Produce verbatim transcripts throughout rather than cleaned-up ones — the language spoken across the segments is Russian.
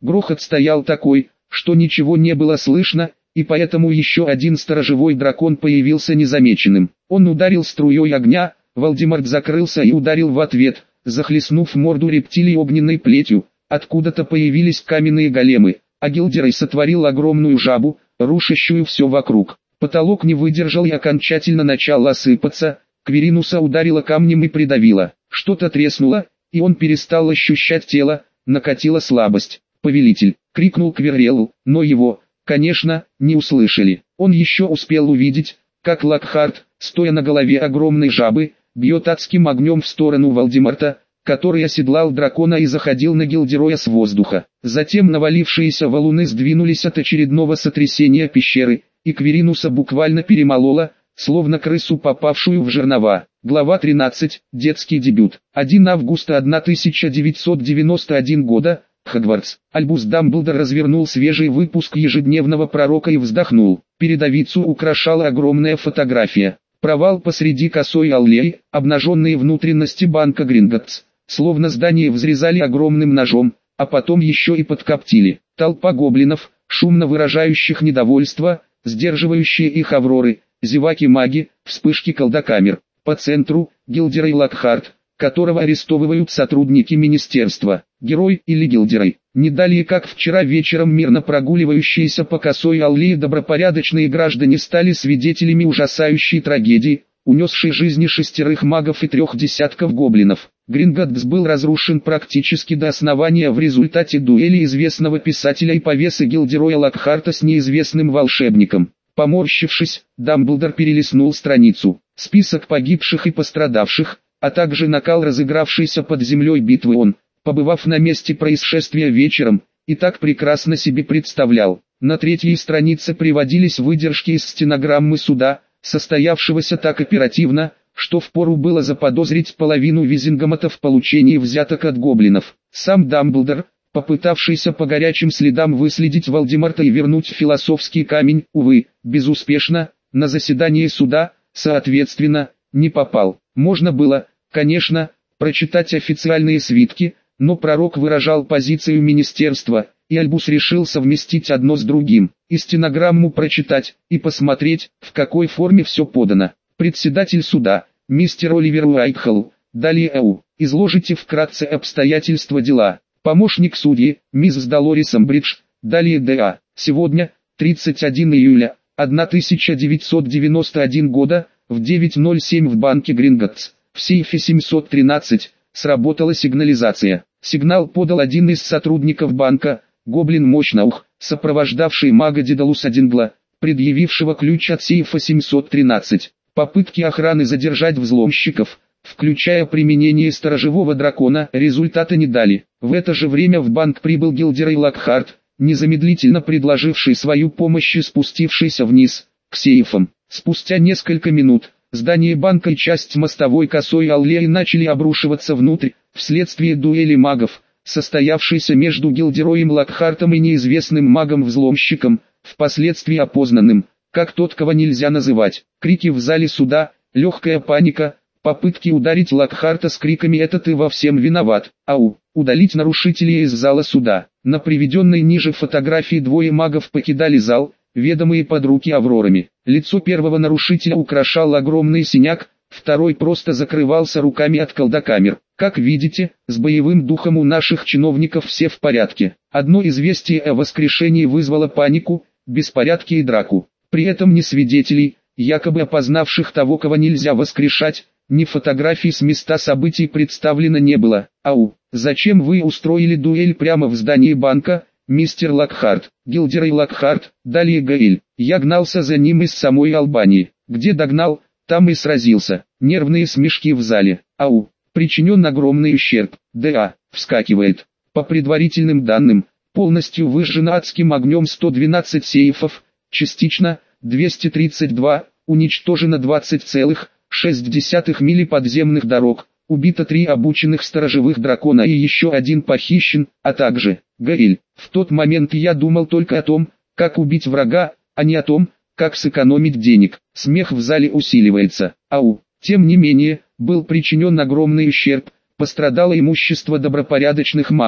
Грохот стоял такой, что ничего не было слышно, и поэтому еще один сторожевой дракон появился незамеченным. Он ударил струей огня, Вальдемарт закрылся и ударил в ответ, захлестнув морду рептилии огненной плетью. Откуда-то появились каменные големы, а Гилдерей сотворил огромную жабу, рушащую все вокруг. Потолок не выдержал и окончательно начал осыпаться, Кверинуса ударила камнем и придавила. Что-то треснуло, и он перестал ощущать тело, накатила слабость. «Повелитель!» — крикнул Кверрелл, но его, конечно, не услышали. Он еще успел увидеть, как Локхарт, стоя на голове огромной жабы, бьет адским огнем в сторону Вальдемарта, который оседлал дракона и заходил на Гилдероя с воздуха. Затем навалившиеся валуны сдвинулись от очередного сотрясения пещеры, и Кверинуса буквально перемололо, словно крысу, попавшую в жернова. Глава тринадцать. Детский дебют. первого августа тысяча девятьсот девяносто первого года. Хогвартс. Альбус Дамблдор развернул свежий выпуск ежедневного пророка и вздохнул. Передовицу украшала огромная фотография. Провал посреди косой аллеи, обнаженные внутренности банка Гринготтс. Словно здание взрезали огромным ножом, а потом еще и подкоптили. Толпа гоблинов, шумно выражающих недовольство, сдерживающие их авроры, зеваки-маги, вспышки колдокамер. По центру – Гилдерей Локхарт, которого арестовывают сотрудники министерства. Герой или Гилдерей. Не далее как вчера вечером мирно прогуливающиеся по косой аллее добропорядочные граждане стали свидетелями ужасающей трагедии, унесшей жизни шестерых магов и трех десятков гоблинов. Гринготтс был разрушен практически до основания в результате дуэли известного писателя и повесы Гилдероя Локхарта с неизвестным волшебником. Поморщившись, Дамблдор перелистнул страницу. Список погибших и пострадавших, а также накал разыгравшейся под землей битвы он, побывав на месте происшествия вечером, и так прекрасно себе представлял. На третьей странице приводились выдержки из стенограммы суда, состоявшегося так оперативно, что впору было заподозрить половину Визингомота в получении взяток от гоблинов. Сам Дамблдор, попытавшийся по горячим следам выследить Вальдемарта и вернуть философский камень, увы, безуспешно, на заседание суда, соответственно, не попал. Можно было, конечно, прочитать официальные свитки, но пророк выражал позицию министерства, и Альбус решил совместить одно с другим, и стенограмму прочитать, и посмотреть, в какой форме все подано. Председатель суда, мистер Оливер Уайтхолл, далее Эу, изложите вкратце обстоятельства дела. Помощник судьи, мисс Долорес Амбридж, далее Д.А. Сегодня, тридцатого июля тысяча девятьсот девяносто первого года, в девять ноль семь в банке Гринготтс, в сейфе семьсот тринадцать, сработала сигнализация. Сигнал подал один из сотрудников банка, гоблин Мощнаух, сопровождавший мага Дедалуса Дингла, предъявившего ключ от сейфа семьсот тринадцать. Попытки охраны задержать взломщиков, включая применение сторожевого дракона, результата не дали. В это же время в банк прибыл Гилдерей Локхарт, незамедлительно предложивший свою помощь и спустившийся вниз, к сейфам. Спустя несколько минут, здание банка и часть мостовой косой аллеи начали обрушиваться внутрь, вследствие дуэли магов, состоявшейся между Гилдероем Локхартом и неизвестным магом-взломщиком, впоследствии опознанным, как тот, кого нельзя называть. Крики в зале суда, легкая паника, попытки ударить Локхарта с криками «Это ты во всем виноват!» Ау! Удалить нарушителей из зала суда. На приведенной ниже фотографии двое магов покидали зал, ведомые под руки аврорами. Лицо первого нарушителя украшал огромный синяк, второй просто закрывался руками от колдокамер. Как видите, с боевым духом у наших чиновников все в порядке. Одно известие о воскрешении вызвало панику, беспорядки и драку. При этом ни свидетелей, якобы опознавших того, кого нельзя воскрешать, ни фотографий с места событий представлено не было. Ау, зачем вы устроили дуэль прямо в здании банка, мистер Локхарт? Гилдерей Локхарт, далее Гаэль. Я гнался за ним из самой Албании. Где догнал, там и сразился. Нервные смешки в зале. Ау, причинен огромный ущерб. Д.А. вскакивает. По предварительным данным, полностью выжжено адским огнем сто двенадцать сейфов, частично, двести тридцать два, уничтожено двадцать целых шесть десятых мили подземных дорог, убито три обученных сторожевых дракона и еще один похищен, а также, Гаэль, в тот момент я думал только о том, как убить врага, а не о том, как сэкономить денег. Смех в зале усиливается. Ау, тем не менее, был причинен огромный ущерб, пострадало имущество добропорядочных магов.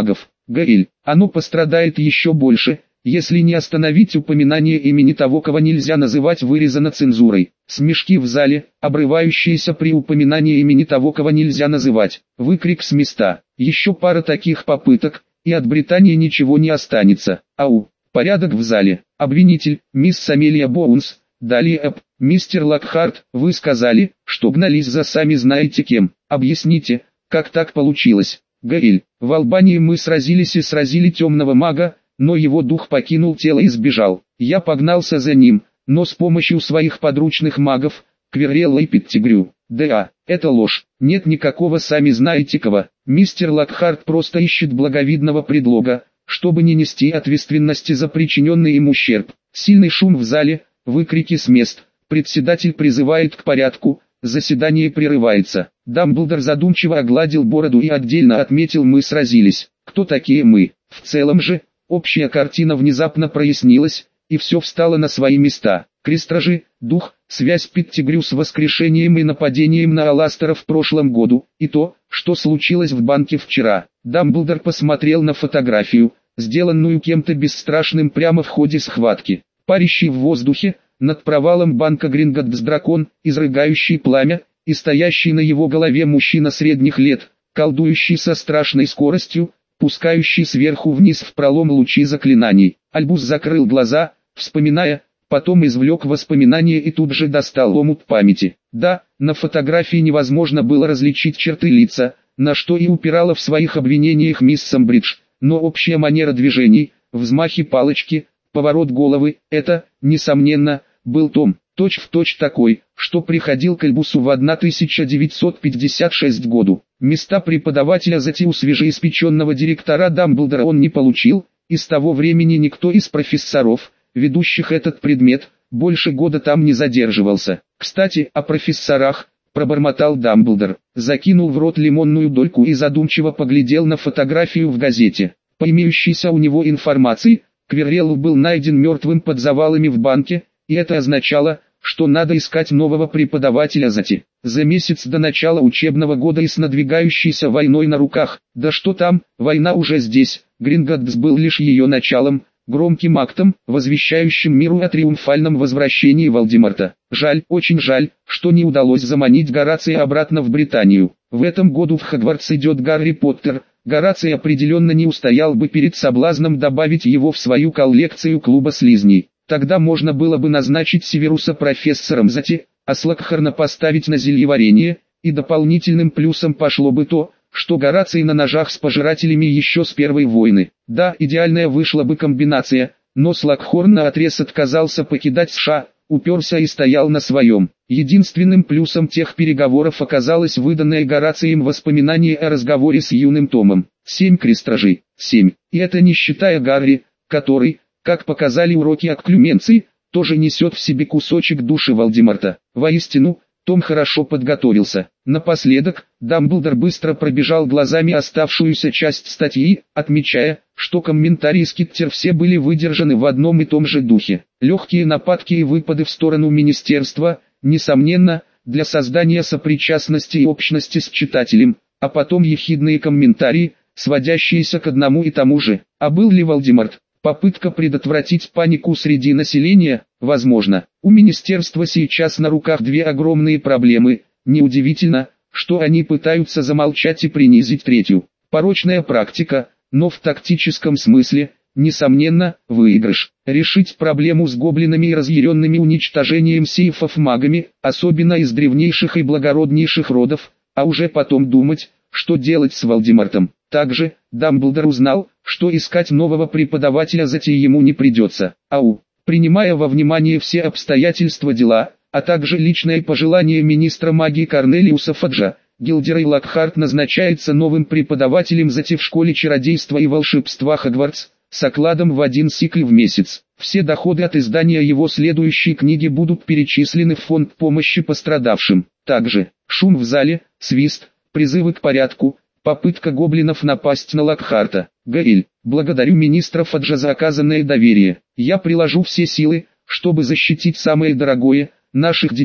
Гаэль, оно пострадает еще больше, если не остановить упоминание имени того, кого нельзя называть вырезано цензурой. Смешки в зале, обрывающиеся при упоминании имени того, кого нельзя называть. Выкрик с места. Еще пара таких попыток, и от Британии ничего не останется. Ау. Порядок в зале. Обвинитель, мисс Амелия Боунс. Далее Эп. Мистер Локхарт, вы сказали, что гнались за сами знаете кем. Объясните, как так получилось? Гаэль, в Албании мы сразились и сразили темного мага, но его дух покинул тело и сбежал. Я погнался за ним, но с помощью своих подручных магов, Квиррелла и Петтигрю. Да, это ложь, нет никакого сами знаете кого. Мистер Локхарт просто ищет благовидного предлога, чтобы не нести ответственности за причиненный им ущерб. Сильный шум в зале, выкрики с мест, председатель призывает к порядку, заседание прерывается. Дамблдор задумчиво огладил бороду и отдельно отметил: мы сразились. Кто такие мы? В целом же, общая картина внезапно прояснилась, и все встало на свои места. Крестражи, дух, связь Петтигрю с воскрешением и нападением на Аластера в прошлом году, и то, что случилось в банке вчера. Дамблдор посмотрел на фотографию, сделанную кем-то бесстрашным прямо в ходе схватки. Парящий в воздухе, над провалом банка Гринготts дракон, изрыгающий пламя, и стоящий на его голове мужчина средних лет, колдующий со страшной скоростью, пускающий сверху вниз в пролом лучи заклинаний. Альбус закрыл глаза, вспоминая, потом извлек воспоминания и тут же достал омут памяти. Да, на фотографии невозможно было различить черты лица, на что и упирала в своих обвинениях мисс Самбридж, но общая манера движений, взмахи палочки, поворот головы, это, несомненно, был Том, точь-в-точь такой, что приходил к Альбусу в тысяча девятьсот пятьдесят шестом году. Места преподавателя затем у свежеиспеченного директора Дамблдора он не получил, и с того времени никто из профессоров, ведущих этот предмет, больше года там не задерживался. Кстати, о профессорах, пробормотал Дамблдор, закинул в рот лимонную дольку и задумчиво поглядел на фотографию в газете. По имеющейся у него информации, Квиррелл был найден мертвым под завалами в банке, и это означало, что надо искать нового преподавателя зати. За месяц до начала учебного года и с надвигающейся войной на руках, да что там, война уже здесь, Гринготts был лишь ее началом, громким актом, возвещающим миру о триумфальном возвращении Волдеморта. Жаль, очень жаль, что не удалось заманить Горация обратно в Британию. В этом году в Хогвартс идет Гарри Поттер, Гораций определенно не устоял бы перед соблазном добавить его в свою коллекцию клуба слизней. Тогда можно было бы назначить Северуса профессором зати, а Слокхорна поставить на зельеварение, и дополнительным плюсом пошло бы то, что Гораций на ножах с пожирателями еще с первой войны. Да, идеальная вышла бы комбинация, но Слокхорн наотрез отказался покидать США, уперся и стоял на своем. Единственным плюсом тех переговоров оказалось выданное Горацием воспоминание о разговоре с юным Томом. Семь крестражей, семь, и это не считая Гарри, который, как показали уроки окклюменции, тоже несет в себе кусочек души Волдеморта. Воистину, Том хорошо подготовился. Напоследок, Дамблдор быстро пробежал глазами оставшуюся часть статьи, отмечая, что комментарии Скиттер все были выдержаны в одном и том же духе. Легкие нападки и выпады в сторону министерства, несомненно, для создания сопричастности и общности с читателем, а потом ехидные комментарии, сводящиеся к одному и тому же. А был ли Волдеморт? Попытка предотвратить панику среди населения, возможно. У министерства сейчас на руках две огромные проблемы, неудивительно, что они пытаются замолчать и принизить третью. Порочная практика, но в тактическом смысле, несомненно, выигрыш. Решить проблему с гоблинами и разъяренными уничтожением сейфов магами, особенно из древнейших и благороднейших родов, а уже потом думать, что делать с Волдемортом. Также, Дамблдор узнал, что искать нового преподавателя затея ему не придется. Ау, принимая во внимание все обстоятельства дела, а также личное пожелание министра магии Корнелиуса Фаджа, Гилдерей Локхарт назначается новым преподавателем зати в школе чародейства и волшебства Хогвартс, с окладом в один сикл в месяц. Все доходы от издания его следующей книги будут перечислены в фонд помощи пострадавшим. Также, шум в зале, свист, призывы к порядку, попытка гоблинов напасть на Локхарта. Гаэль, благодарю министра Фаджа за оказанное доверие. Я приложу все силы, чтобы защитить самое дорогое, наших детей,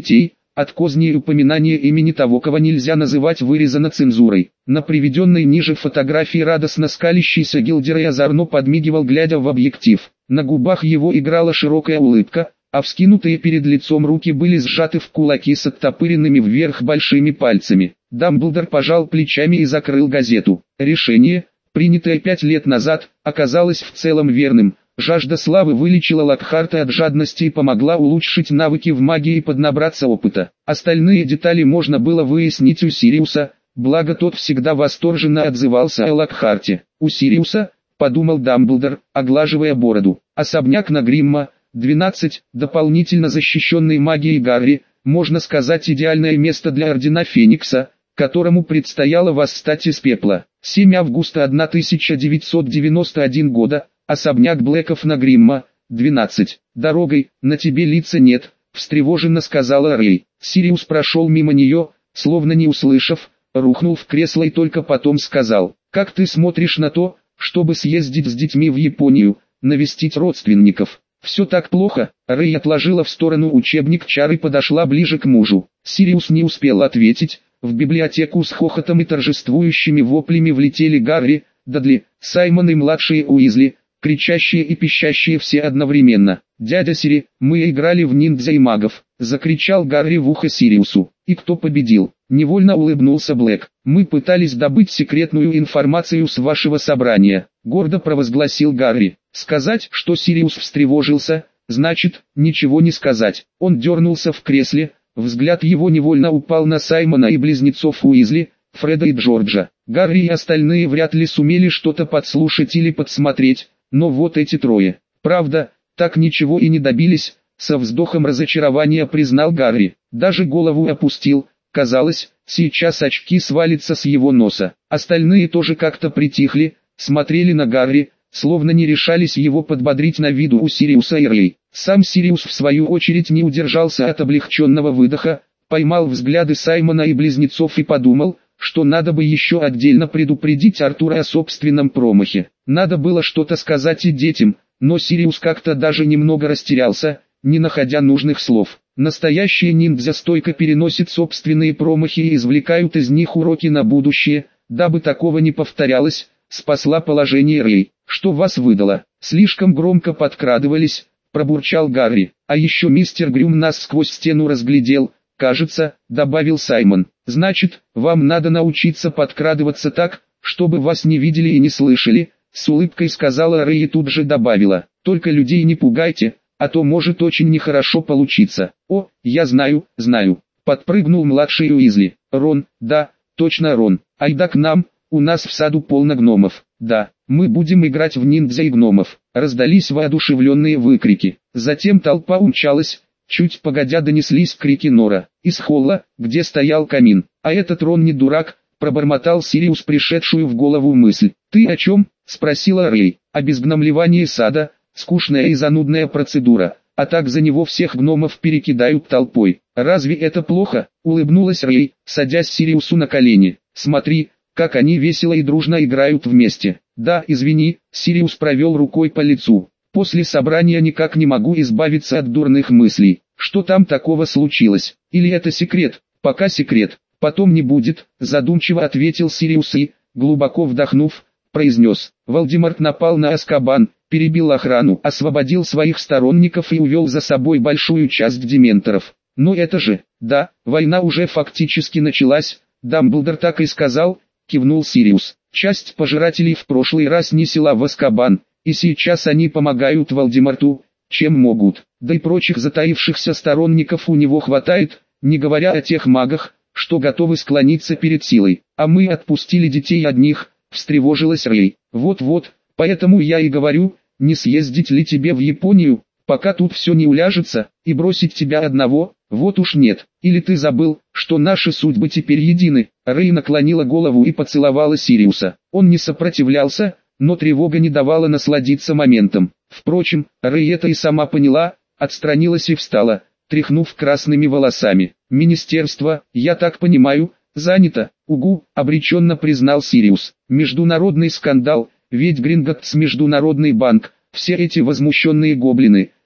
от козни и упоминания имени того, кого нельзя называть, вырезано цензурой. На приведенной ниже фотографии радостно скалящийся Гилдер озорно подмигивал, глядя в объектив. На губах его играла широкая улыбка, а вскинутые перед лицом руки были сжаты в кулаки с оттопыренными вверх большими пальцами. Дамблдор пожал плечами и закрыл газету. Решение, принятое пять лет назад, оказалось в целом верным. Жажда славы вылечила Локхарта от жадности и помогла улучшить навыки в магии и поднабраться опыта. Остальные детали можно было выяснить у Сириуса, благо тот всегда восторженно отзывался о Локхарте. У Сириуса, подумал Дамблдор, оглаживая бороду, особняк на Гримма, двенадцать, дополнительно защищенный магией Гарри, можно сказать, идеальное место для Ордена Феникса, которому предстояло восстать из пепла. семь августа тысяча девятьсот девяносто первого года, особняк Блэков на Гримма, двенадцать. «Дорогой, на тебе лица нет», — встревоженно сказала Рэй. Сириус прошел мимо нее, словно не услышав, рухнул в кресло и только потом сказал: «Как ты смотришь на то, чтобы съездить с детьми в Японию, навестить родственников?» «Все так плохо?» Рэй отложила в сторону учебник чар и подошла ближе к мужу. Сириус не успел ответить. В библиотеку с хохотом и торжествующими воплями влетели Гарри, Дадли, Саймон и младшие Уизли, кричащие и пищащие все одновременно. «Дядя Сири, мы играли в ниндзя и магов», — закричал Гарри в ухо Сириусу. «И кто победил?» — невольно улыбнулся Блэк. «Мы пытались добыть секретную информацию с вашего собрания», — гордо провозгласил Гарри. Сказать, что Сириус встревожился, значит, ничего не сказать. Он дернулся в кресле, взгляд его невольно упал на Саймона и близнецов Уизли, Фреда и Джорджа. Гарри и остальные вряд ли сумели что-то подслушать или подсмотреть, но вот эти трое. Правда, так ничего и не добились, со вздохом разочарования признал Гарри. Даже голову опустил, казалось, сейчас очки свалятся с его носа. Остальные тоже как-то притихли, смотрели на Гарри, словно не решались его подбодрить на виду у Сириуса и Рэй. Сам Сириус в свою очередь не удержался от облегченного выдоха, поймал взгляды Саймона и близнецов и подумал, что надо бы еще отдельно предупредить Артура о собственном промахе. Надо было что-то сказать и детям, но Сириус как-то даже немного растерялся, не находя нужных слов. Настоящие ниндзя стойко переносят собственные промахи и извлекают из них уроки на будущее, дабы такого не повторялось, спасла положение Рэй. «Что вас выдало?» «Слишком громко подкрадывались», — пробурчал Гарри. «А еще мистер Грюм нас сквозь стену разглядел, кажется», — добавил Саймон. «Значит, вам надо научиться подкрадываться так, чтобы вас не видели и не слышали», — с улыбкой сказала Рэй и тут же добавила. «Только людей не пугайте, а то может очень нехорошо получиться». «О, я знаю, знаю», — подпрыгнул младший Уизли. «Рон, да, точно Рон, айда к нам, у нас в саду полно гномов». «Да, мы будем играть в ниндзя и гномов», — раздались воодушевленные выкрики. Затем толпа умчалась, чуть погодя донеслись крики Нора. Из холла, где стоял камин. «А этот Рон не дурак», — пробормотал Сириус пришедшую в голову мысль. «Ты о чем?» — спросила Рэй. «О безгномливании сада, скучная и занудная процедура, а так за него всех гномов перекидают толпой. Разве это плохо?» — улыбнулась Рэй, садясь Сириусу на колени. «Смотри, как они весело и дружно играют вместе». «Да, извини», — Сириус провел рукой по лицу. «После собрания никак не могу избавиться от дурных мыслей. Что там такого случилось? Или это секрет?» «Пока секрет, потом не будет», — задумчиво ответил Сириус и, глубоко вдохнув, произнес. «Волдеморт напал на Азкабан, перебил охрану, освободил своих сторонников и увел за собой большую часть дементоров. Но это же, да, война уже фактически началась, Дамблдор так и сказал», — кивнул Сириус. «Часть пожирателей в прошлый раз несла в Азкабан, и сейчас они помогают Волдеморту, чем могут. Да и прочих затаившихся сторонников у него хватает, не говоря о тех магах, что готовы склониться перед силой. А мы отпустили детей одних», — встревожилась Рэй. «Вот-вот, поэтому я и говорю, не съездить ли тебе в Японию, пока тут все не уляжется, и бросить тебя одного? Вот уж нет. Или ты забыл, что наши судьбы теперь едины?» Рэй наклонила голову и поцеловала Сириуса. Он не сопротивлялся, но тревога не давала насладиться моментом. Впрочем, Рэй это и сама поняла, отстранилась и встала, тряхнув красными волосами. «Министерство, я так понимаю, занято?» «Угу», — обреченно признал Сириус. «Международный скандал, ведь Гринготтс международный банк, все эти возмущенные гоблины,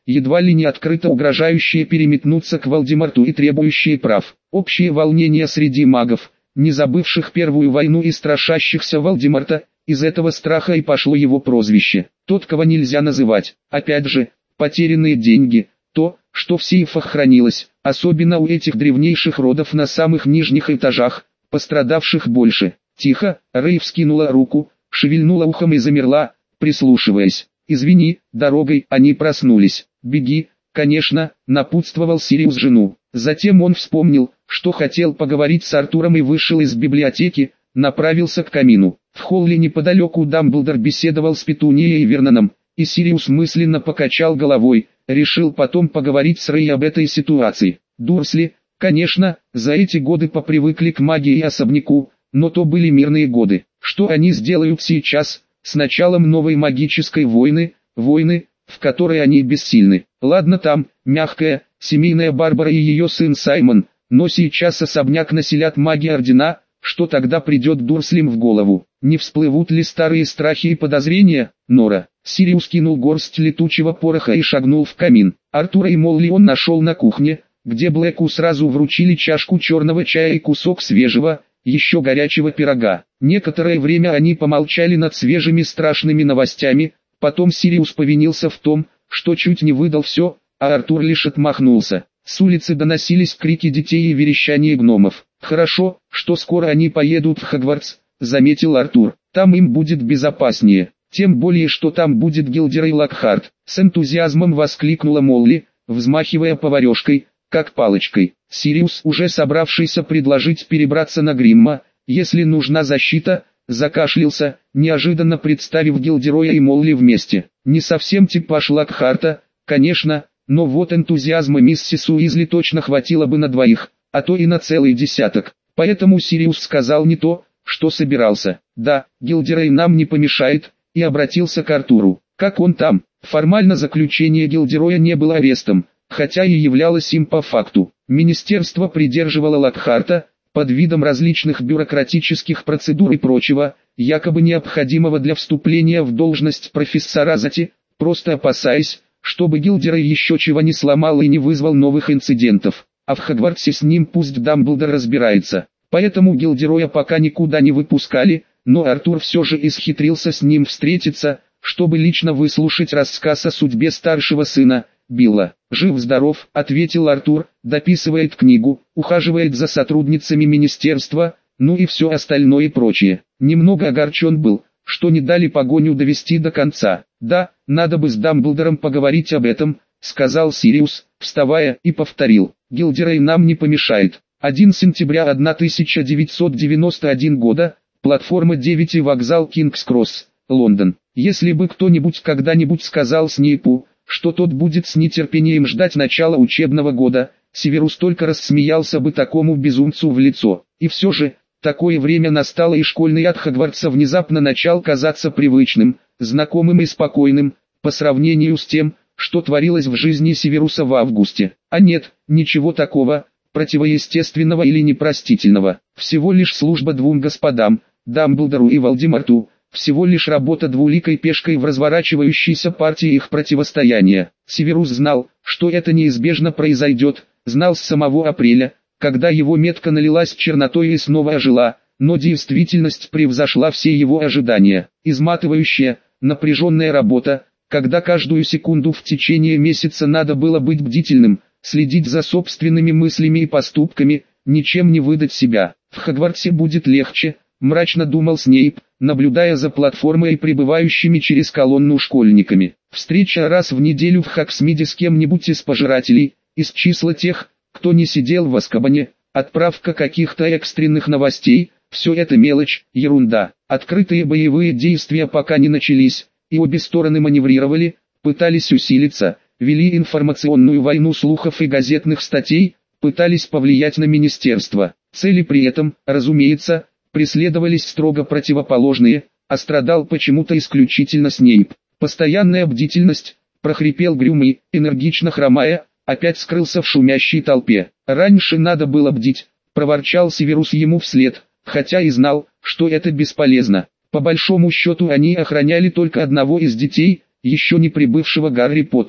едва ли не открыто угрожающие переметнуться к Волдеморту и требующие прав. Общее волнение среди магов, не забывших Первую войну и страшащихся Волдеморта, из этого страха и пошло его прозвище. Тот, кого нельзя называть. Опять же, потерянные деньги, то, что в сейфах хранилось, особенно у этих древнейших родов на самых нижних этажах, пострадавших больше. Тихо, Рэй вскинула руку, шевельнула ухом и замерла, прислушиваясь. «Извини, дорогой они проснулись. Беги», конечно, напутствовал Сириус жену. Затем он вспомнил, что хотел поговорить с Артуром и вышел из библиотеки, направился к камину. В холле неподалеку Дамблдор беседовал с Петунией и Верноном, и Сириус мысленно покачал головой, решил потом поговорить с Рэй об этой ситуации. Дурсли, конечно, за эти годы попривыкли к магии и особняку, но то были мирные годы. Что они сделают сейчас, с началом новой магической войны, войны, в которой они бессильны? Ладно там, мягкая, семейная Барбара и ее сын Саймон, но сейчас особняк населят маги Ордена, что тогда придет Дурслям в голову? Не всплывут ли старые страхи и подозрения? Нора. Сириус кинул горсть летучего пороха и шагнул в камин. Артура и Молли он нашел на кухне, где Блэку сразу вручили чашку черного чая и кусок свежего, еще горячего пирога. Некоторое время они помолчали над свежими страшными новостями, потом Сириус повинился в том, что чуть не выдал все, а Артур лишь отмахнулся. С улицы доносились крики детей и верещание гномов. «Хорошо, что скоро они поедут в Хогвартс», — заметил Артур. «Там им будет безопаснее. Тем более, что там будет Гилдерей Локхарт». С энтузиазмом воскликнула Молли, взмахивая поварешкой, как палочкой. Сириус, уже собравшийся предложить перебраться на Гримма, если нужна защита, закашлялся, неожиданно представив Гилдероя и Молли вместе. Не совсем типаж Локхарта, конечно, но вот энтузиазма миссис Уизли точно хватило бы на двоих, а то и на целый десяток. Поэтому Сириус сказал не то, что собирался. «Да, Гилдерей нам не помешает», и обратился к Артуру. «Как он там?» Формально заключение Гилдероя не было арестом, хотя и являлось им по факту. Министерство придерживало Локхарта, под видом различных бюрократических процедур и прочего, якобы необходимого для вступления в должность профессора Зати, просто опасаясь, чтобы Гилдерей еще чего не сломал и не вызвал новых инцидентов. А в Хогвартсе с ним пусть Дамблдор разбирается. Поэтому Гилдероя пока никуда не выпускали, но Артур все же исхитрился с ним встретиться, чтобы лично выслушать рассказ о судьбе старшего сына, Билла. «Жив-здоров», — ответил Артур, дописывает книгу, ухаживает за сотрудницами министерства, ну и все остальное и прочее. Немного огорчен был, что не дали погоню довести до конца. «Да, надо бы с Дамблдором поговорить об этом», — сказал Сириус, вставая, и повторил. «Гилдерей нам не помешает». первого сентября тысяча девятьсот девяносто первого года, платформа девять и вокзал Кингс-Кросс, Лондон. Если бы кто-нибудь когда-нибудь сказал Снейпу, что тот будет с нетерпением ждать начала учебного года, Северус только рассмеялся бы такому безумцу в лицо. И все же, такое время настало, и школьный ад Хогвартса внезапно начал казаться привычным, знакомым и спокойным, по сравнению с тем, что творилось в жизни Северуса в августе. А нет, ничего такого, противоестественного или непростительного. Всего лишь служба двум господам, Дамблдору и Волдеморту, всего лишь работа двуликой пешкой в разворачивающейся партии их противостояния. Северус знал, что это неизбежно произойдет, знал с самого апреля, когда его метка налилась чернотой и снова ожила, но действительность превзошла все его ожидания. Изматывающая, напряженная работа, когда каждую секунду в течение месяца надо было быть бдительным, следить за собственными мыслями и поступками, ничем не выдать себя. В Хогвартсе будет легче, мрачно думал Снейп, наблюдая за платформой и прибывающими через колонну школьниками. Встреча раз в неделю в Хогсмиде с кем-нибудь из пожирателей, из числа тех, кто не сидел в Азкабане, отправка каких-то экстренных новостей, все это мелочь, ерунда. Открытые боевые действия пока не начались, и обе стороны маневрировали, пытались усилиться, вели информационную войну слухов и газетных статей, пытались повлиять на министерство. Цели при этом, разумеется, преследовались строго противоположные, а страдал почему-то исключительно Снейп. «Постоянная бдительность», — прохрипел Грюм, энергично хромая, опять скрылся в шумящей толпе. «Раньше надо было бдить», — проворчал Северус ему вслед, хотя и знал, что это бесполезно. По большому счету они охраняли только одного из детей, еще не прибывшего Гарри Поттера.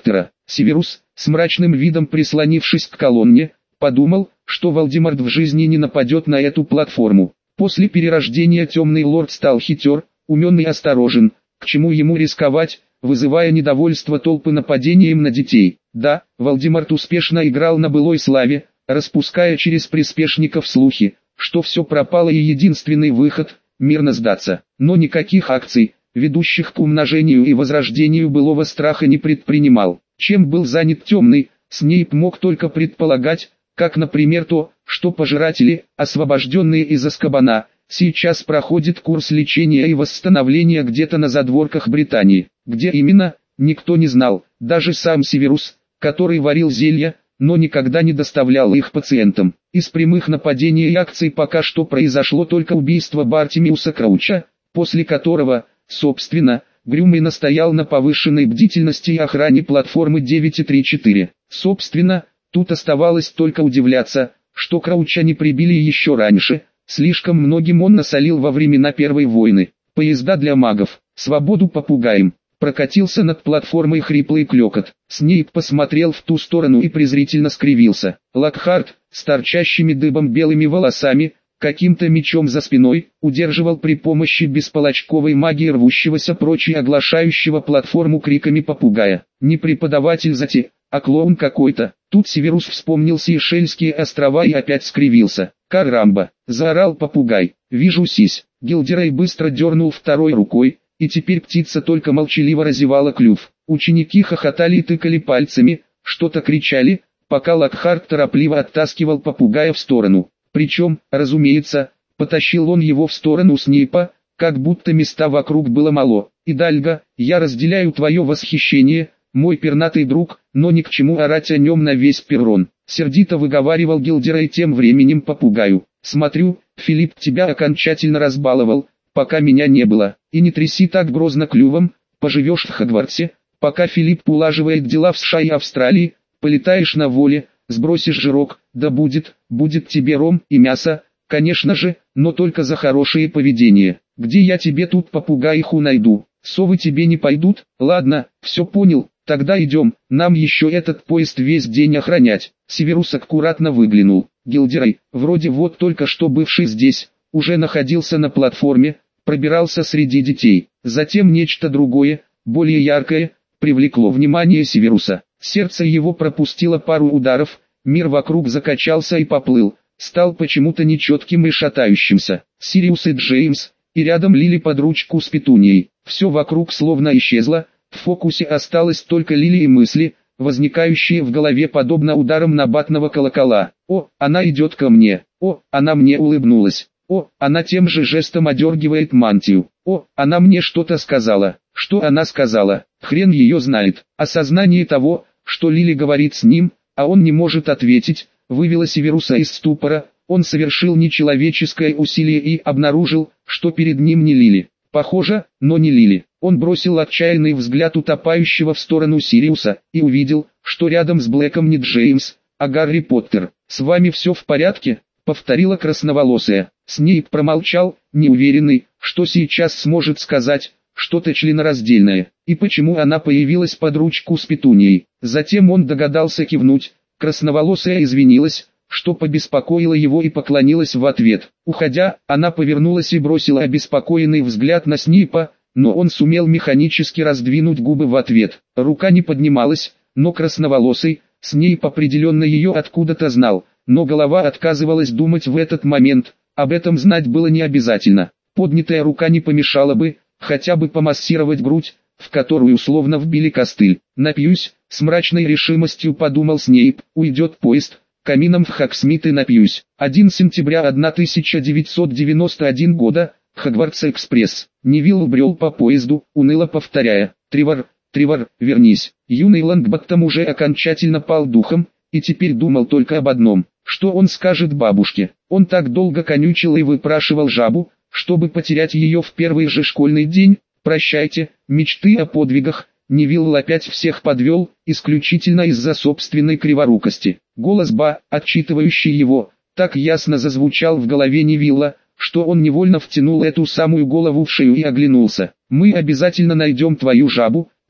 Северус, с мрачным видом прислонившись к колонне, подумал, что Волдеморт в жизни не нападет на эту платформу. После перерождения темный лорд стал хитер, умен и осторожен, к чему ему рисковать, вызывая недовольство толпы нападением на детей. Да, Волдеморт успешно играл на былой славе, распуская через приспешников слухи, что все пропало и единственный выход – мирно сдаться. Но никаких акций, ведущих к умножению и возрождению былого страха, не предпринимал. Чем был занят темный, Снейп мог только предполагать, как, например, то, что пожиратели, освобожденные из Азкабана, сейчас проходят курс лечения и восстановления где-то на задворках Британии. Где именно, никто не знал, даже сам Северус, который варил зелья, но никогда не доставлял их пациентам. Из прямых нападений и акций пока что произошло только убийство Бартимиуса Крауча, после которого, собственно, Грюмый настоял на повышенной бдительности и охране платформы девять три четыре. Собственно, тут оставалось только удивляться, что Крауча не прибили еще раньше, слишком многим он насолил во времена Первой войны. Поезда для магов, свободу попугаям. Прокатился над платформой хриплый клёкот. Снейп посмотрел в ту сторону и презрительно скривился. Локхарт, с торчащими дыбом белыми волосами, каким-то мечом за спиной, удерживал при помощи бесполочковой магии рвущегося прочь и оглашающего платформу криками попугая. Не преподаватель зати, а клоун какой-то. Тут Северус вспомнил Сейшельские острова и опять скривился. «Карамба!» – заорал попугай. «Вижу сись!» Гилдерей быстро дернул второй рукой, и теперь птица только молчаливо разевала клюв. Ученики хохотали и тыкали пальцами, что-то кричали, пока Локхарт торопливо оттаскивал попугая в сторону. Причем, разумеется, потащил он его в сторону Снейпа, как будто места вокруг было мало. «Идальго, я разделяю твое восхищение, мой пернатый друг, но ни к чему орать о нем на весь перрон», — сердито выговаривал Гилдерей тем временем попугаю. «Смотрю, Филипп тебя окончательно разбаловал, пока меня не было, и не тряси так грозно клювом, поживешь в Хогвартсе, пока Филипп улаживает дела в США и Австралии, полетаешь на воле, сбросишь жирок, да будет, будет тебе ром и мясо, конечно же, но только за хорошее поведение. Где я тебе тут попугаиху найду? Совы тебе не пойдут? Ладно, все понял, тогда идем, нам еще этот поезд весь день охранять». Северус аккуратно выглянул. Гилдерей, вроде вот только что бывший здесь, уже находился на платформе, пробирался среди детей. Затем нечто другое, более яркое, привлекло внимание Северуса. Сердце его пропустило пару ударов, мир вокруг закачался и поплыл, стал почему-то нечетким и шатающимся. Сириус и Джеймс, и рядом Лили под ручку с Петунией. Все вокруг словно исчезло, в фокусе осталось только Лили и мысли, возникающие в голове подобно ударам набатного колокола. «О, она идет ко мне! О, она мне улыбнулась! О, она тем же жестом одергивает мантию! О, она мне что-то сказала!» Что она сказала, хрен ее знает. Осознание того, что Лили говорит с ним, а он не может ответить, вывело Северуса из ступора. Он совершил нечеловеческое усилие и обнаружил, что перед ним не Лили. Похоже, но не Лили. Он бросил отчаянный взгляд утопающего в сторону Сириуса и увидел, что рядом с Блэком не Джеймс, а Гарри Поттер. «С вами все в порядке?» — повторила красноволосая. Снейп промолчал, неуверенный, что сейчас сможет сказать что-то членораздельное, и почему она появилась под ручку с Петунией. Затем он догадался кивнуть. Красноволосая извинилась, что побеспокоила его, и поклонилась в ответ. Уходя, она повернулась и бросила обеспокоенный взгляд на Снейпа, но он сумел механически раздвинуть губы в ответ. Рука не поднималась, но красноволосый, Снейп определенно ее откуда-то знал, но голова отказывалась думать в этот момент, об этом знать было не обязательно. Поднятая рука не помешала бы, хотя бы помассировать грудь, в которую условно вбили костыль. «Напьюсь», — с мрачной решимостью подумал Снейп, — «уйдет поезд, камином в Хогсмит и напьюсь». первого сентября тысяча девятьсот девяносто первого года, Хогвартс-экспресс. Невилл убрел по поезду, уныло повторяя: «Тревор, Тревор, вернись». Юный Лонгботтом уже окончательно пал духом, и теперь думал только об одном: что он скажет бабушке. Он так долго конючил и выпрашивал жабу, чтобы потерять ее в первый же школьный день. Прощайте, мечты о подвигах. Невилл опять всех подвел, исключительно из-за собственной криворукости. Голос Ба, отчитывающий его, так ясно зазвучал в голове Невилла, что он невольно втянул эту самую голову в шею и оглянулся. «Мы обязательно найдем твою жабу»,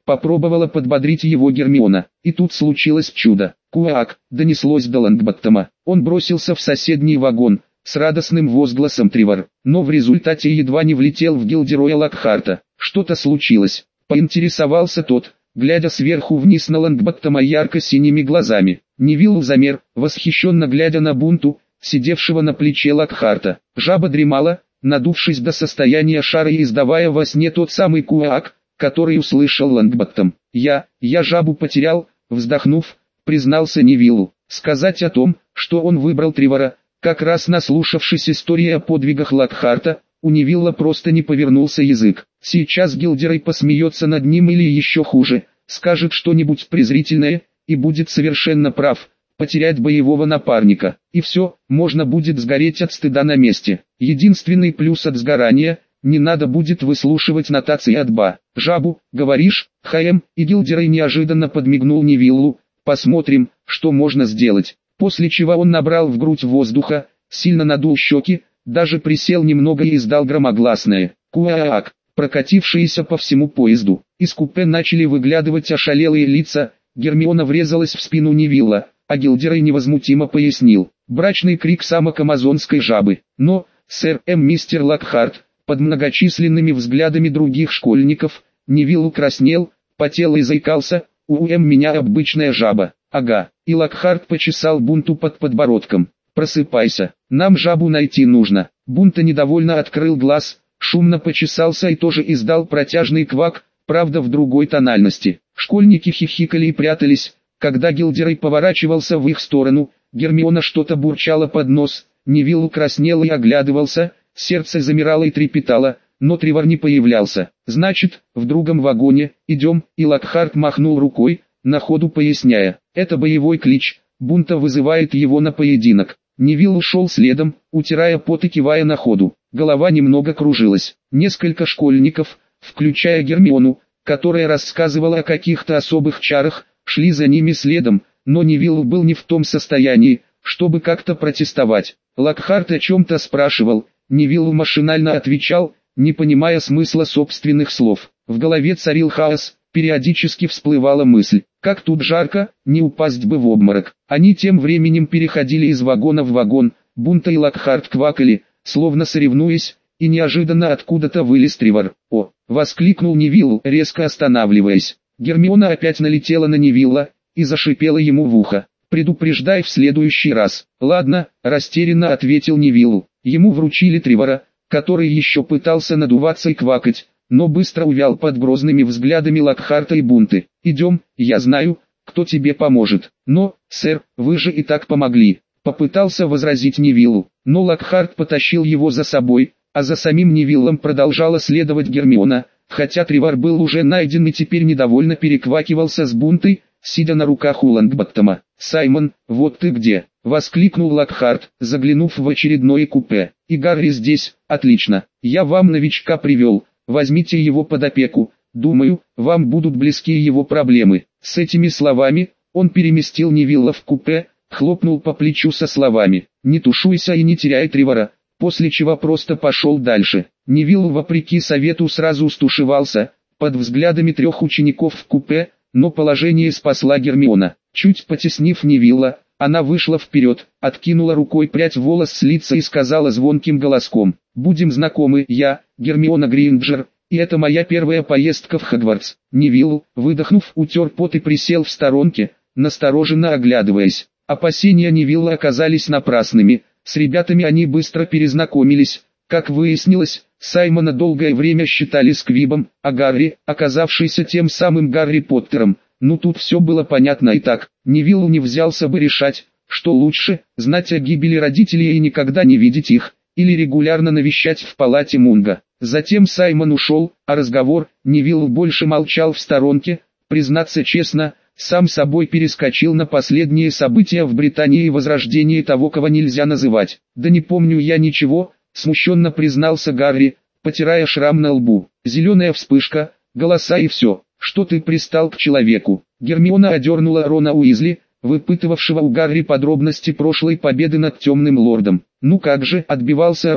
Попробовала подбодрить его Гермиона. И тут случилось чудо. «Куак!» донеслось до Лонгботтома. Он бросился в соседний вагон, с радостным возгласом Тривор, но в результате едва не влетел в Гилдероя Локхарта. «Что-то случилось?» поинтересовался тот, глядя сверху вниз на Лонгботтома ярко-синими глазами. Невилл замер, восхищенно глядя на Бунту, сидевшего на плече Локхарта. Жаба дремала, надувшись до состояния шара и издавая во сне тот самый куак, который услышал Лонгботтом. «Я, я жабу потерял», вздохнув, признался Невиллу. Сказать о том, что он выбрал Тривора, как раз наслушавшись истории о подвигах Локхарта, у Невилла просто не повернулся язык. Сейчас Гилдерой посмеется над ним или еще хуже, скажет что-нибудь презрительное, и будет совершенно прав. Потерять боевого напарника, и все, можно будет сгореть от стыда на месте. Единственный плюс от сгорания – не надо будет выслушивать нотации от Ба. «Жабу, говоришь?» Хаэм и Гилдерой неожиданно подмигнул Невиллу. «Посмотрим, что можно сделать». После чего он набрал в грудь воздуха, сильно надул щеки, даже присел немного и издал громогласное «Куаак», прокатившееся по всему поезду. Из купе начали выглядывать ошалелые лица, Гермиона врезалась в спину Невилла, а Гилдерой невозмутимо пояснил. Брачный крик самок амазонской жабы. Но, сэр М. мистер Локхарт, под многочисленными взглядами других школьников, Невилл краснел, потел и заикался, «У М меня обычная жаба». «Ага», и Локхарт почесал Бунту под подбородком. «Просыпайся, нам жабу найти нужно». Бунта недовольно открыл глаз, шумно почесался и тоже издал протяжный квак, правда в другой тональности. Школьники хихикали и прятались, когда Гилдерой поворачивался в их сторону. Гермиона что-то бурчала под нос, Невилл краснел и оглядывался, сердце замирало и трепетало, но Тривор не появлялся. «Значит, в другом вагоне, идем», и Локхарт махнул рукой, на ходу поясняя, «это боевой клич, Бунта вызывает его на поединок». Невилл ушел следом, утирая пот и кивая на ходу. Голова немного кружилась. Несколько школьников, включая Гермиону, которая рассказывала о каких-то особых чарах, шли за ними следом, но Невилл был не в том состоянии, чтобы как-то протестовать. Локхарт о чем-то спрашивал, Невилл машинально отвечал, не понимая смысла собственных слов. В голове царил хаос, периодически всплывала мысль, как тут жарко, не упасть бы в обморок. Они тем временем переходили из вагона в вагон, Бунта и Локхарт квакали, словно соревнуясь, и неожиданно откуда-то вылез Тривор. «О!» — воскликнул Невилл, резко останавливаясь. Гермиона опять налетела на Невилла и зашипела ему в ухо. «Предупреждай в следующий раз». «Ладно», — растерянно ответил Невиллу. Ему вручили Тривора, который еще пытался надуваться и квакать, но быстро увял под грозными взглядами Локхарта и Бунты. «Идем, я знаю, кто тебе поможет». «Но, сэр, вы же и так помогли», — попытался возразить Невиллу. Но Локхарт потащил его за собой, а за самим Невиллом продолжала следовать Гермиона, хотя Тривор был уже найден и теперь недовольно переквакивался с Бунтой, сидя на руках у Лонгботтома. «Саймон, вот ты где!» — воскликнул Локхарт, заглянув в очередное купе. «И Гарри здесь, отлично, я вам новичка привел, возьмите его под опеку, думаю, вам будут близки его проблемы». С этими словами, он переместил Невилла в купе, хлопнул по плечу со словами «Не тушуйся и не теряй Тривора», после чего просто пошел дальше. Невилл вопреки совету сразу стушевался, под взглядами трех учеников в купе, но положение спасла Гермиона. Чуть потеснив Невилла, она вышла вперед, откинула рукой прядь волос с лица и сказала звонким голоском: «Будем знакомы, я, Гермиона Грейнджер, и это моя первая поездка в Хогвартс». Невилл, выдохнув, утер пот и присел в сторонке, настороженно оглядываясь. Опасения Невилла оказались напрасными, с ребятами они быстро перезнакомились. Как выяснилось, Саймона долгое время считали сквибом, а Гарри, оказавшийся тем самым Гарри Поттером. Ну тут все было понятно и так. Невилл не взялся бы решать, что лучше, знать о гибели родителей и никогда не видеть их, или регулярно навещать в палате Мунга. Затем Саймон ушел, а разговор, Невилл больше молчал в сторонке, признаться честно, сам собой перескочил на последние события в Британии и возрождение того, кого нельзя называть. «Да не помню я ничего», — смущенно признался Гарри, потирая шрам на лбу. «Зеленая вспышка, голоса и все. Что ты пристал к человеку?» Гермиона одернула Рона Уизли, выпытывавшего у Гарри подробности прошлой победы над Темным Лордом. «Ну как же», — отбивался Рон,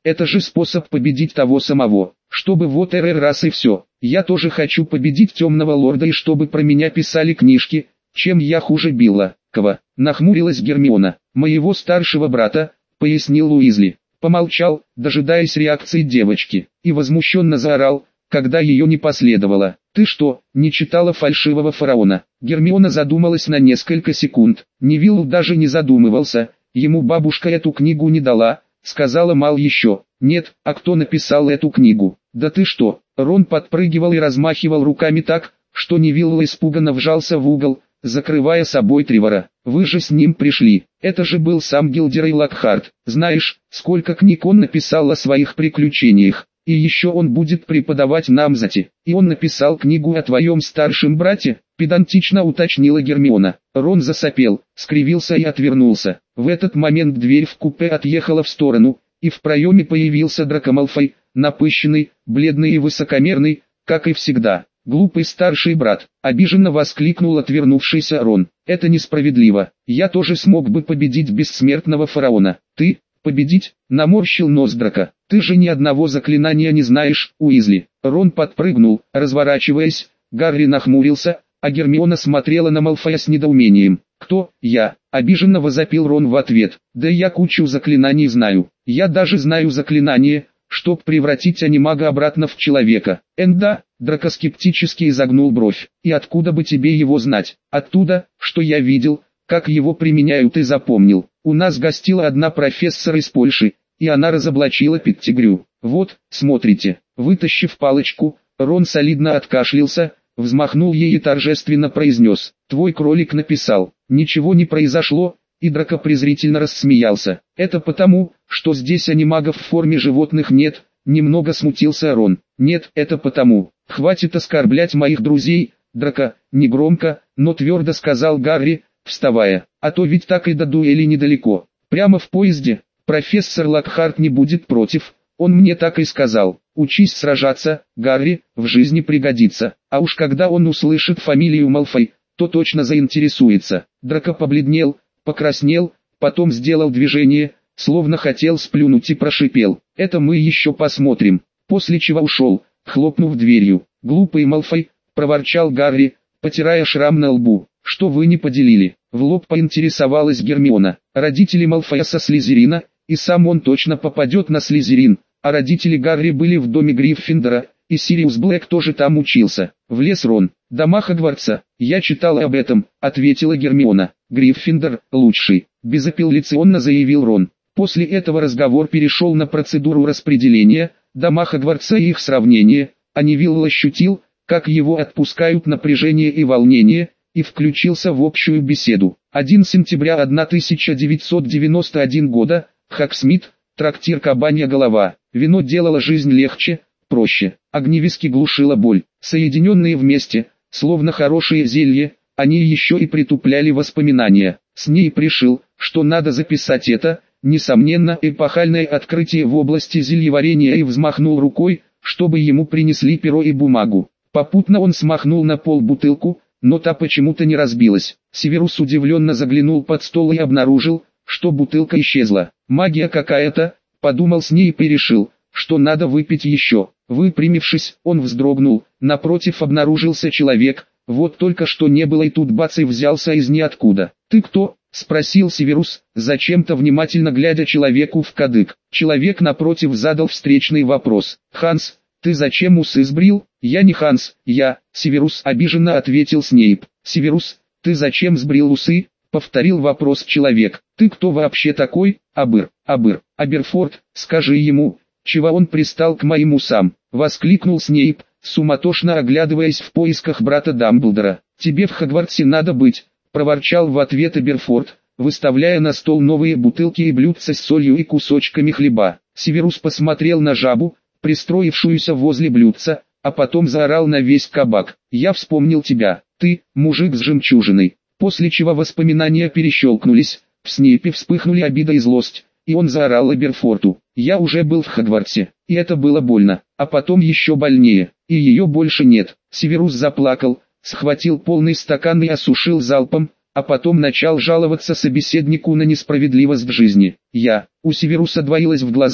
Это же способ победить того самого, чтобы вот эр раз и все. Я тоже хочу победить темного лорда и чтобы про меня писали книжки, чем я хуже Билла. Ква. Нахмурилась Гермиона. Моего старшего брата, пояснил Уизли. Помолчал, дожидаясь реакции девочки, и возмущенно заорал, когда ее не последовало. «Ты что, не читала «Фальшивого фараона»?» Гермиона задумалась на несколько секунд. Невилл даже не задумывался, ему бабушка эту книгу не дала, сказала мал еще. «Нет, а кто написал эту книгу?» «Да ты что?» Рон подпрыгивал и размахивал руками так, что Невилл испуганно вжался в угол, закрывая собой Тревора. «Вы же с ним пришли, это же был сам Гилдерей Локхарт. Знаешь, сколько книг он написал о своих приключениях, и еще он будет преподавать нам зати. И он написал книгу о твоем старшем брате?» Педантично уточнила Гермиона. Рон засопел, скривился и отвернулся. В этот момент дверь в купе отъехала в сторону, и в проеме появился Драко Малфой, напыщенный, бледный и высокомерный, как и всегда. «Глупый старший брат!» — обиженно воскликнул отвернувшийся Рон. «Это несправедливо. Я тоже смог бы победить бессмертного фараона. Ты, победить?» — наморщил нос Драко. «Ты же ни одного заклинания не знаешь, Уизли». Рон подпрыгнул, разворачиваясь, Гарри нахмурился, а Гермиона смотрела на Малфоя с недоумением. «Кто? Я?» — обиженно возопил Рон в ответ. «Да я кучу заклинаний знаю. Я даже знаю заклинание, чтоб превратить анимага обратно в человека». «Энда?» — Драко скептически изогнул бровь. «И откуда бы тебе его знать?» «Оттуда, что я видел, как его применяют и запомнил. У нас гостила одна профессор из Польши, и она разоблачила Петтигрю. Вот, смотрите». Вытащив палочку, Рон солидно откашлялся, взмахнул ей и торжественно произнес: «Твой кролик написал». Ничего не произошло, и Драко презрительно рассмеялся. «Это потому, что здесь анимагов в форме животных нет», немного смутился Рон. «Нет, это потому. Хватит оскорблять моих друзей, Драко», негромко, но твердо сказал Гарри, вставая. «А то ведь так и до дуэли недалеко. Прямо в поезде. Профессор Локхарт не будет против, он мне так и сказал. Учись сражаться, Гарри, в жизни пригодится». А уж когда он услышит фамилию Малфой, то точно заинтересуется. Драко побледнел, покраснел, потом сделал движение, словно хотел сплюнуть и прошипел: «Это мы еще посмотрим», после чего ушел, хлопнув дверью. «Глупый Малфой», проворчал Гарри, потирая шрам на лбу. «Что вы не поделили?» В лоб поинтересовалась Гермиона. «Родители Малфоя со Слизерина, и сам он точно попадет на Слизерин, а родители Гарри были в доме Гриффиндора, и Сириус Блэк тоже там учился». Влез Рон. «Дома Хогвартса, я читала об этом», ответила Гермиона. «Гриффиндор – лучший», безапелляционно заявил Рон. После этого разговор перешел на процедуру распределения, дома Хогвартса и их сравнения, а Невилл ощутил, как его отпускают напряжение и волнение, и включился в общую беседу. первого сентября тысяча девятьсот девяносто первого года, Хоксмит, трактир «Кабанья голова». Вино делало жизнь легче, проще. Огневиски глушило боль. Соединенные вместе, словно хорошее зелье, они еще и притупляли воспоминания. С ней пришил, что надо записать это, несомненно, эпохальное открытие в области зельеварения, и взмахнул рукой, чтобы ему принесли перо и бумагу. Попутно он смахнул на пол бутылку, но та почему-то не разбилась. Северус удивленно заглянул под стол и обнаружил, что бутылка исчезла. «Магия какая-то», — подумал с ней и решил, что надо выпить еще. Выпрямившись, он вздрогнул, напротив обнаружился человек, вот только что не было, и тут бац и взялся из ниоткуда. «Ты кто?» — спросил Северус, зачем-то внимательно глядя человеку в кадык. Человек напротив задал встречный вопрос. «Ханс, ты зачем усы сбрил?» «Я не Ханс, я...» — Северус обиженно ответил Снейп. «Северус, ты зачем сбрил усы?» — повторил вопрос человек. «Ты кто вообще такой?» «Абыр, Абыр, Аберфорд, скажи ему, чего он пристал к моим усам?» — воскликнул Снейп, суматошно оглядываясь в поисках брата Дамблдора. «Тебе в Хогвартсе надо быть», — проворчал в ответ Аберфорд, выставляя на стол новые бутылки и блюдца с солью и кусочками хлеба. Северус посмотрел на жабу, пристроившуюся возле блюдца, а потом заорал на весь кабак: «Я вспомнил тебя, ты, мужик с жемчужиной». После чего воспоминания перещелкнулись, в Снейпе вспыхнули обида и злость, и он заорал Аберфорту: «Я уже был в Хогвартсе, и это было больно, а потом еще больнее, и ее больше нет». Северус заплакал, схватил полный стакан и осушил залпом, а потом начал жаловаться собеседнику на несправедливость в жизни. «Я...» У Северуса двоилось в глазах,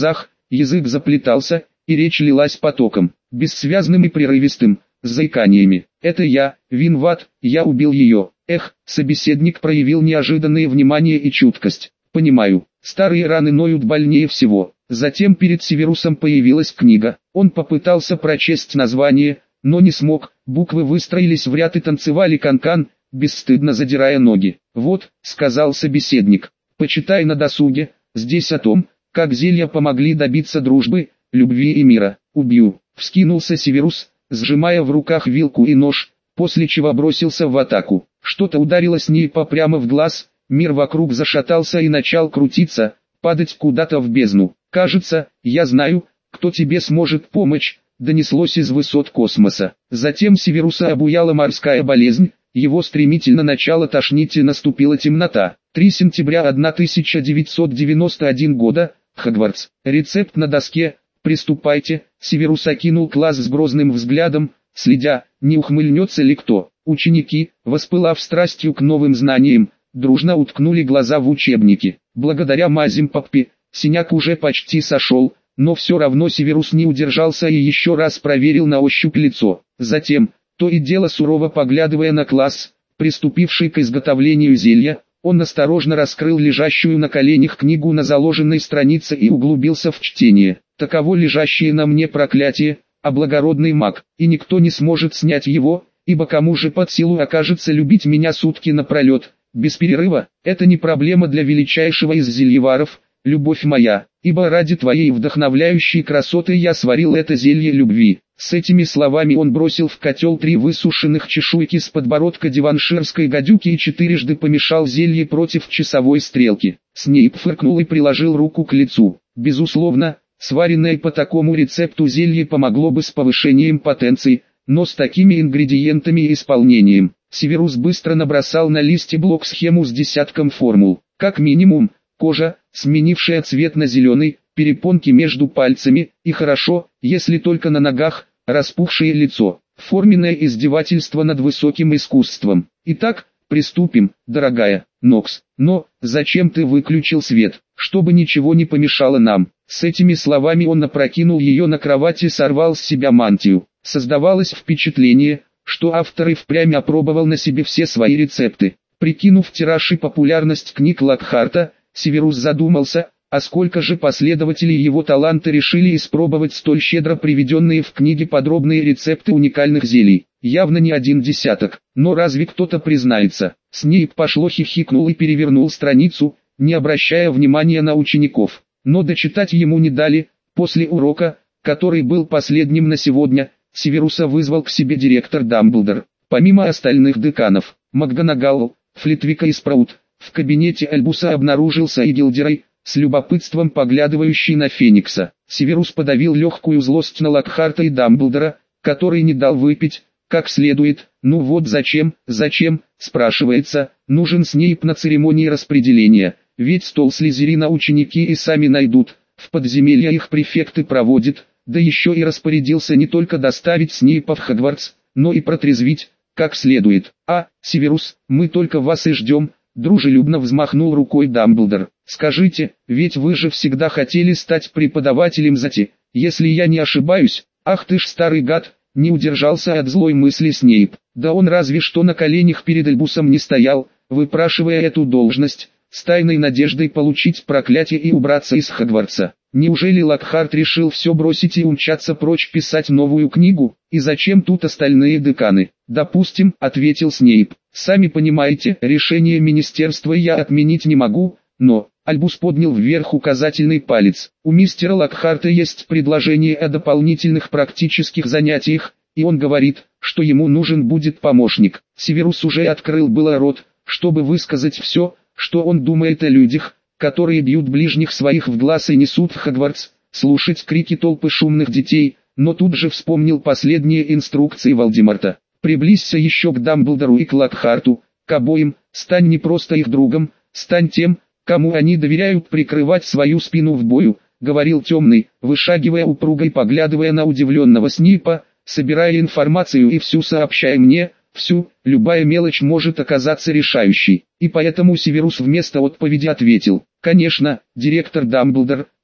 язык заплетался, и речь лилась потоком, бессвязным и прерывистым, с заиканиями. «Это я, виноват, я убил ее». Эх, собеседник проявил неожиданное внимание и чуткость. «Понимаю, старые раны ноют больнее всего». Затем перед Северусом появилась книга. Он попытался прочесть название, но не смог, буквы выстроились в ряд и танцевали канкан, бесстыдно задирая ноги. «Вот», — сказал собеседник, — «почитай на досуге, здесь о том, как зелья помогли добиться дружбы, любви и мира». «Убью», — вскинулся Северус, сжимая в руках вилку и нож, после чего бросился в атаку. Что-то ударило Снейпа прямо в глаз, мир вокруг зашатался и начал крутиться, падать куда-то в бездну. «Кажется, я знаю, кто тебе сможет помочь», — донеслось из высот космоса. Затем Северуса обуяла морская болезнь, его стремительно начало тошнить и наступила темнота. три сентября тысяча девятьсот девяносто первого года, Хогвартс. Рецепт на доске, приступайте. Северус окинул класс с грозным взглядом, следя, не ухмыльнется ли кто. Ученики, воспылав страстью к новым знаниям, дружно уткнули глаза в учебники. Благодаря мазям Поппи, синяк уже почти сошел, но все равно Северус не удержался и еще раз проверил на ощупь лицо. Затем, то и дело сурово поглядывая на класс, приступивший к изготовлению зелья, он осторожно раскрыл лежащую на коленях книгу на заложенной странице и углубился в чтение. «Таково лежащее на мне проклятие, а благородный маг, и никто не сможет снять его, ибо кому же под силу окажется любить меня сутки напролет, без перерыва? Это не проблема для величайшего из зельеваров, любовь моя, ибо ради твоей вдохновляющей красоты я сварил это зелье любви». С этими словами он бросил в котел три высушенных чешуйки с подбородка диванширской гадюки и четырежды помешал зелье против часовой стрелки. Снейп фыркнул и приложил руку к лицу. Безусловно, сваренное по такому рецепту зелье помогло бы с повышением потенции, но с такими ингредиентами и исполнением. Северус быстро набросал на листе блок схему с десятком формул. Как минимум, кожа, сменившая цвет на зеленый, перепонки между пальцами, и хорошо, если только на ногах, распухшее лицо. Форменное издевательство над высоким искусством. «Итак, приступим, дорогая Нокс. Но, зачем ты выключил свет, чтобы ничего не помешало нам?» С этими словами он опрокинул ее на кровать и сорвал с себя мантию. Создавалось впечатление, что автор и впрямь опробовал на себе все свои рецепты. Прикинув тираж и популярность книг Локхарта, Северус задумался, а сколько же последователей его таланта решили испробовать столь щедро приведенные в книге подробные рецепты уникальных зелий. Явно не один десяток, но разве кто-то признается? Снейп пошло хихикнул и перевернул страницу, не обращая внимания на учеников. Но дочитать ему не дали. После урока, который был последним на сегодня, Северуса вызвал к себе директор Дамблдор. Помимо остальных деканов, МакГонагал, Флитвика и Спраут, в кабинете Альбуса обнаружился и Гилдерой, с любопытством поглядывающий на Феникса. Северус подавил легкую злость на Локхарта и Дамблдора, который не дал выпить, как следует. «Ну вот зачем, зачем?» – спрашивается, нужен Снейп на церемонии распределения, ведь стол Слизерина ученики и сами найдут, в подземелье их префекты проводят, да еще и распорядился не только доставить Снейпа в Хогвартс, но и протрезвить, как следует. «А, Северус, мы только вас и ждем», – дружелюбно взмахнул рукой Дамблдор. «Скажите, ведь вы же всегда хотели стать преподавателем Зати, если я не ошибаюсь?» «Ах ты ж старый гад!» — не удержался от злой мысли Снейп. Да он разве что на коленях перед Альбусом не стоял, выпрашивая эту должность, с тайной надеждой получить проклятие и убраться из Хогвартса. Неужели Локхарт решил все бросить и умчаться прочь писать новую книгу? И зачем тут остальные деканы? «Допустим», — ответил Снейп. «Сами понимаете, решение министерства я отменить не могу, но...» Альбус поднял вверх указательный палец. «У мистера Локхарта есть предложение о дополнительных практических занятиях, и он говорит, что ему нужен будет помощник». Северус уже открыл было рот, чтобы высказать все, что он думает о людях, которые бьют ближних своих в глаз и несут в Хогвартс, слушать крики толпы шумных детей, но тут же вспомнил последние инструкции Волдеморта. «Приблизься еще к Дамблдору и к Локхарту, к обоим, стань не просто их другом, стань тем, кому они доверяют прикрывать свою спину в бою», — говорил Темный, вышагивая упруго и поглядывая на удивленного Снейпа, «собирая информацию и всю сообщай мне, всю, любая мелочь может оказаться решающей». И поэтому Северус вместо отповеди ответил: «Конечно, директор Дамблдор,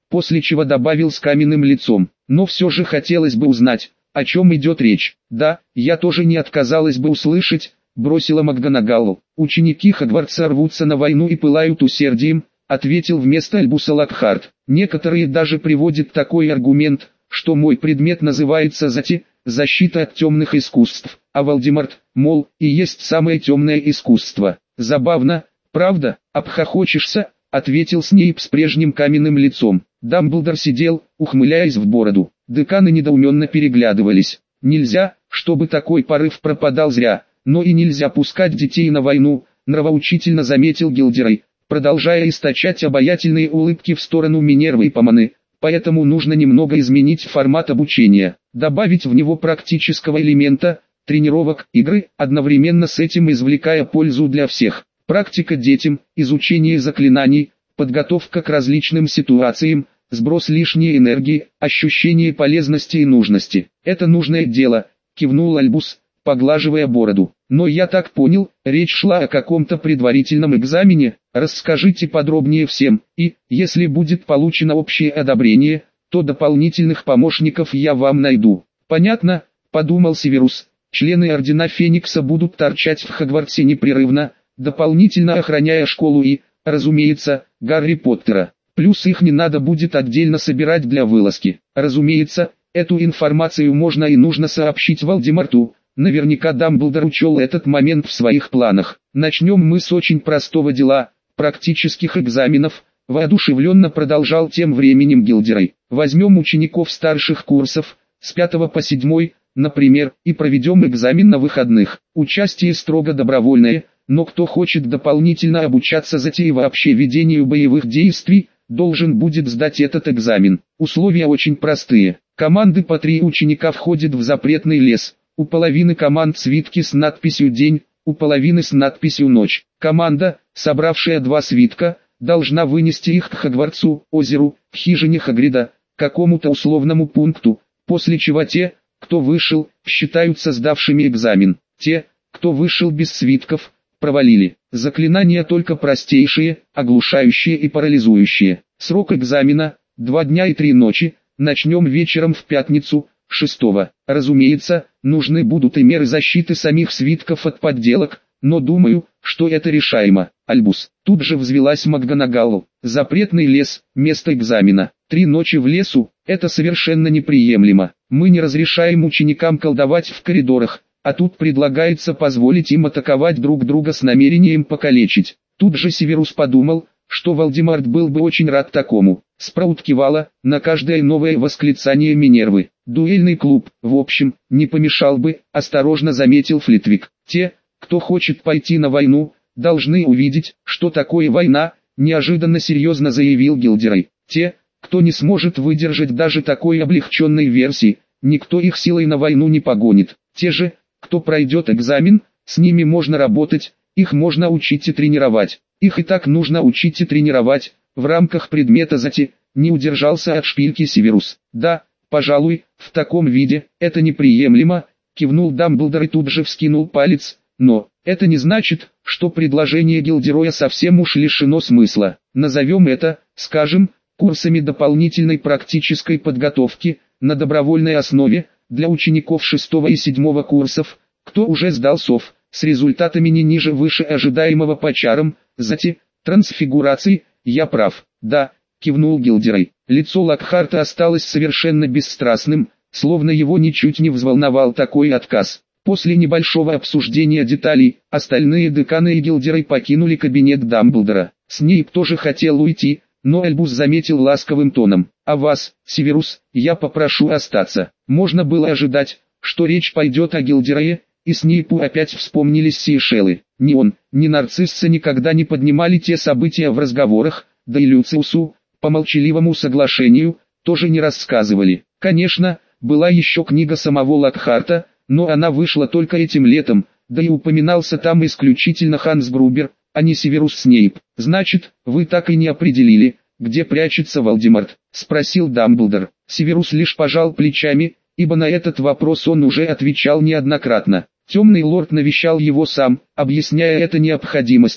после чего добавил с каменным лицом. Но все же хотелось бы узнать, о чем идет речь. Да, я тоже не отказалась бы услышать, бросила МакГонагалл. Ученики Хогвартса рвутся на войну и пылают усердием, ответил вместо Альбуса Локхарт. Некоторые даже приводят такой аргумент, что мой предмет называется ЗАТИ, защита от темных искусств, а Волдеморт, мол, и есть самое темное искусство. Забавно, правда? Обхохочешься? Ответил Снейп с прежним каменным лицом. Дамблдор сидел, ухмыляясь в бороду. Деканы недоуменно переглядывались. Нельзя, чтобы такой порыв пропадал зря, но и нельзя пускать детей на войну, нравоучительно заметил Гилдерой, продолжая источать обаятельные улыбки в сторону Минервы и Поманы. Поэтому нужно немного изменить формат обучения, добавить в него практического элемента, тренировок, игры, одновременно с этим извлекая пользу для всех. Практика детям, изучение заклинаний, подготовка к различным ситуациям, сброс лишней энергии, ощущение полезности и нужности. Это нужное дело, кивнул Альбус, поглаживая бороду. Но я так понял, речь шла о каком-то предварительном экзамене, расскажите подробнее всем, и, если будет получено общее одобрение, то дополнительных помощников я вам найду. Понятно, подумал Северус, члены Ордена Феникса будут торчать в Хогвартсе непрерывно, дополнительно охраняя школу и, разумеется, Гарри Поттера. Плюс их не надо будет отдельно собирать для вылазки. Разумеется, эту информацию можно и нужно сообщить Волдеморту. Наверняка Дамблдор учел этот момент в своих планах. Начнем мы с очень простого дела, практических экзаменов, воодушевленно продолжал тем временем Гилдерой. Возьмем учеников старших курсов, с пятого по седьмой, например, и проведем экзамен на выходных. Участие строго добровольное, но кто хочет дополнительно обучаться затее вообще ведению боевых действий, должен будет сдать этот экзамен. Условия очень простые. Команды по три ученика входят в запретный лес. У половины команд свитки с надписью «День», у половины с надписью «Ночь». Команда, собравшая два свитка, должна вынести их к Хогвартсу, озеру, хижине Хагрида, какому-то условному пункту, после чего те, кто вышел, считаются сдавшими экзамен. Те, кто вышел без свитков, провалили. Заклинания только простейшие, оглушающие и парализующие. Срок экзамена – два дня и три ночи, начнем вечером в пятницу, шестого. Разумеется, нужны будут и меры защиты самих свитков от подделок, но думаю, что это решаемо. Альбус. Тут же взвилась МакГонагалл. Запретный лес, место экзамена. Три ночи в лесу – это совершенно неприемлемо. Мы не разрешаем ученикам колдовать в коридорах, а тут предлагается позволить им атаковать друг друга с намерением покалечить. Тут же Северус подумал, что Волдеморт был бы очень рад такому. Спраут кивала на каждое новое восклицание Минервы. Дуэльный клуб, в общем, не помешал бы, осторожно заметил Флитвик. Те, кто хочет пойти на войну, должны увидеть, что такое война, неожиданно серьезно заявил Гилдерой. Те, кто не сможет выдержать даже такой облегченной версии, никто их силой на войну не погонит. Те же, кто пройдет экзамен, с ними можно работать, их можно учить и тренировать. Их и так нужно учить и тренировать, в рамках предмета ЗАТИ, не удержался от шпильки Северус. Да, пожалуй, в таком виде, это неприемлемо, кивнул Дамблдор и тут же вскинул палец, но, это не значит, что предложение Гилдероя совсем уж лишено смысла. Назовем это, скажем, курсами дополнительной практической подготовки, на добровольной основе, для учеников шестого и седьмого курсов, кто уже сдал СОВ, с результатами не ниже выше ожидаемого по чарам, ЗАТИ, трансфигурации, я прав. Да, кивнул Гилдерой. Лицо Локхарта осталось совершенно бесстрастным, словно его ничуть не взволновал такой отказ. После небольшого обсуждения деталей, остальные деканы и Гилдерой покинули кабинет Дамблдора. Снейп тоже хотел уйти, но Альбус заметил ласковым тоном: «А вас, Северус, я попрошу остаться». Можно было ожидать, что речь пойдет о Гилдерое, и Снейпу опять вспомнились Сейшелы. Ни он, ни Нарцисса никогда не поднимали те события в разговорах, да и Люциусу, по молчаливому соглашению, тоже не рассказывали. Конечно, была еще книга самого Локхарта, но она вышла только этим летом, да и упоминался там исключительно Ханс Грубер, а не Северус Снейп. «Значит, вы так и не определили, где прячется Волдеморт?» — спросил Дамблдор. Северус лишь пожал плечами, ибо на этот вопрос он уже отвечал неоднократно. Темный лорд навещал его сам, объясняя это необходимостью,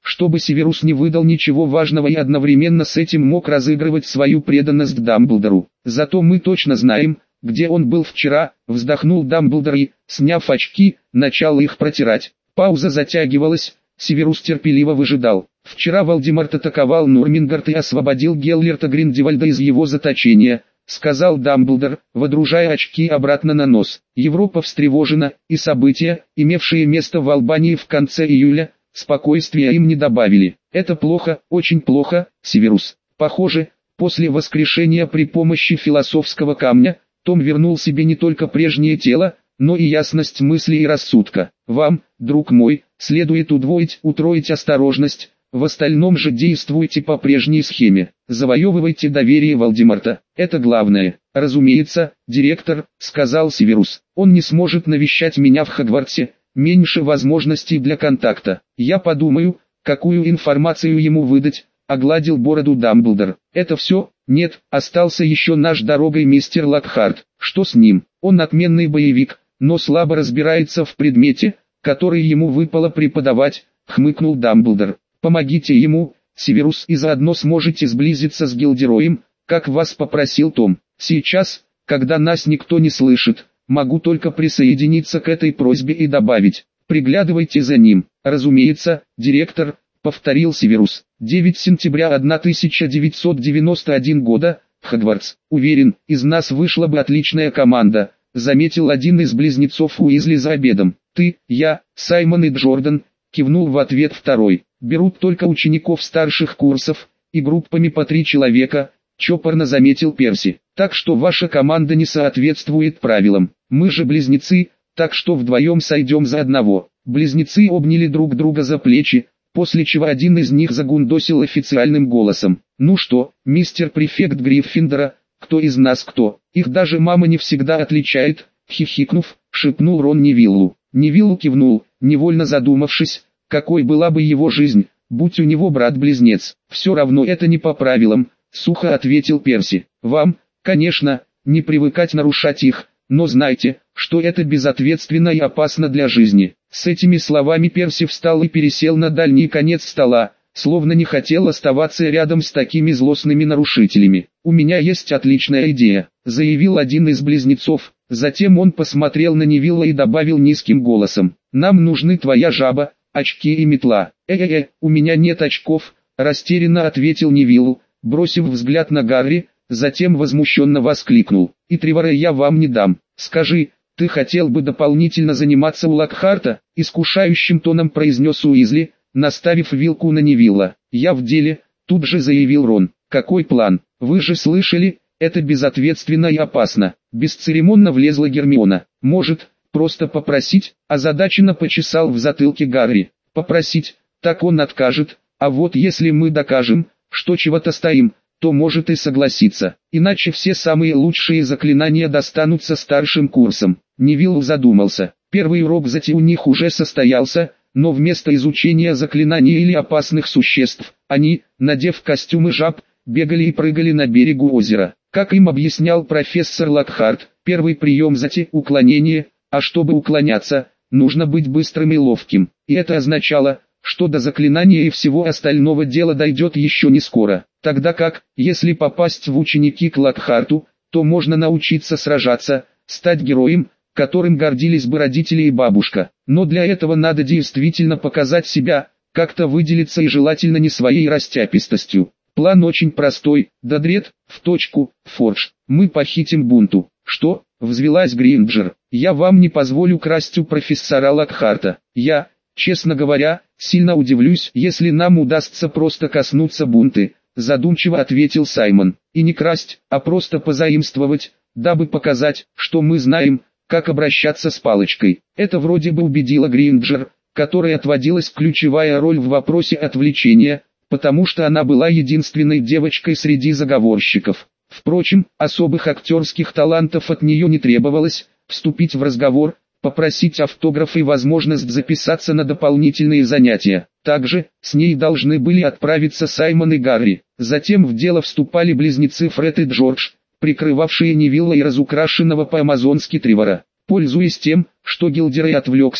чтобы Северус не выдал ничего важного и одновременно с этим мог разыгрывать свою преданность Дамблдору. Зато мы точно знаем, где он был вчера, вздохнул Дамблдор и, сняв очки, начал их протирать. Пауза затягивалась, Северус терпеливо выжидал. Вчера Волдеморт атаковал Нурмингард и освободил Геллерта Гриндевальда из его заточения, сказал Дамблдор, водружая очки обратно на нос. Европа встревожена, и события, имевшие место в Албании в конце июля, спокойствия им не добавили. Это плохо, очень плохо, Северус. Похоже, после воскрешения при помощи философского камня, Том вернул себе не только прежнее тело, но и ясность мысли и рассудка. Вам, друг мой, следует удвоить, утроить осторожность, в остальном же действуйте по прежней схеме. Завоевывайте доверие Волдеморта. Это главное. Разумеется, директор, сказал Северус. Он не сможет навещать меня в Хогвартсе, меньше возможностей для контакта. Я подумаю, какую информацию ему выдать, огладил бороду Дамблдор. Это все? Нет, остался еще наш дорогой мистер Локхарт. Что с ним? Он отменный боевик, но слабо разбирается в предмете, который ему выпало преподавать, хмыкнул Дамблдор. Помогите ему, Северус, и заодно сможете сблизиться с Гилдероем, как вас попросил Том. Сейчас, когда нас никто не слышит, могу только присоединиться к этой просьбе и добавить, приглядывайте за ним. Разумеется, директор, повторил Северус. девятого сентября тысяча девятьсот девяносто первого года, Хогвартс. Уверен, из нас вышла бы отличная команда, заметил один из близнецов Уизли за обедом. Ты, я, Саймон и Джордан, кивнул в ответ второй. Берут только учеников старших курсов, и группами по три человека, чопорно заметил Перси. Так что ваша команда не соответствует правилам. Мы же близнецы, так что вдвоем сойдем за одного. Близнецы обняли друг друга за плечи, после чего один из них загундосил официальным голосом. Ну что, мистер префект Гриффиндора, кто из нас кто? Их даже мама не всегда отличает, хихикнув, шепнул Рон Невиллу. Невилл кивнул, невольно задумавшись, какой была бы его жизнь, будь у него брат-близнец. Все равно это не по правилам, сухо ответил Перси. Вам, конечно, не привыкать нарушать их, но знайте, что это безответственно и опасно для жизни. С этими словами Перси встал и пересел на дальний конец стола, словно не хотел оставаться рядом с такими злостными нарушителями. «У меня есть отличная идея», — заявил один из близнецов. Затем он посмотрел на Невилла и добавил низким голосом. «Нам нужны твоя жаба, очки и метла». «Э-э-э, у меня нет очков», — растерянно ответил Невилл, бросив взгляд на Гарри, затем возмущенно воскликнул. «И Тревора я вам не дам. Скажи, ты хотел бы дополнительно заниматься у Локхарта?» — искушающим тоном произнес Уизли, наставив вилку на Невилла. «Я в деле», — тут же заявил Рон. «Какой план? Вы же слышали, это безответственно и опасно». Бесцеремонно влезла Гермиона. «Может, просто попросить?» — озадаченно почесал в затылке Гарри. «Попросить, так он откажет, а вот если мы докажем, что чего-то стоим, то может и согласиться. Иначе все самые лучшие заклинания достанутся старшим курсам». Невилл задумался. Первый урок зати у них уже состоялся, но вместо изучения заклинаний или опасных существ, они, надев костюмы жаб, бегали и прыгали на берегу озера. Как им объяснял профессор Локхарт, первый прием зати – уклонение, а чтобы уклоняться, нужно быть быстрым и ловким. И это означало, что до заклинания и всего остального дела дойдет еще не скоро. Тогда как, если попасть в ученики к Локхарту, то можно научиться сражаться, стать героем, которым гордились бы родители и бабушка. Но для этого надо действительно показать себя, как-то выделиться и желательно не своей растяпистостью. План очень простой, Додред, в точку, Фордж. Мы похитим Бунту. Что? Взвелась Гринджер. Я вам не позволю красть у профессора Локхарта. Я, честно говоря, сильно удивлюсь, если нам удастся просто коснуться Бунты, задумчиво ответил Саймон. И не красть, а просто позаимствовать, дабы показать, что мы знаем, как обращаться с палочкой. Это вроде бы убедило Гринджер, которой отводилась ключевая роль в вопросе отвлечения, потому что она была единственной девочкой среди заговорщиков. Впрочем, особых актерских талантов от нее не требовалось, вступить в разговор, попросить автограф и возможность записаться на дополнительные занятия. Также, с ней должны были отправиться Саймон и Гарри. Затем в дело вступали близнецы Фред и Джордж, прикрывавшие Невилла и разукрашенного по-амазонски Тревора. Пользуясь тем, что Гилдерой отвлекся,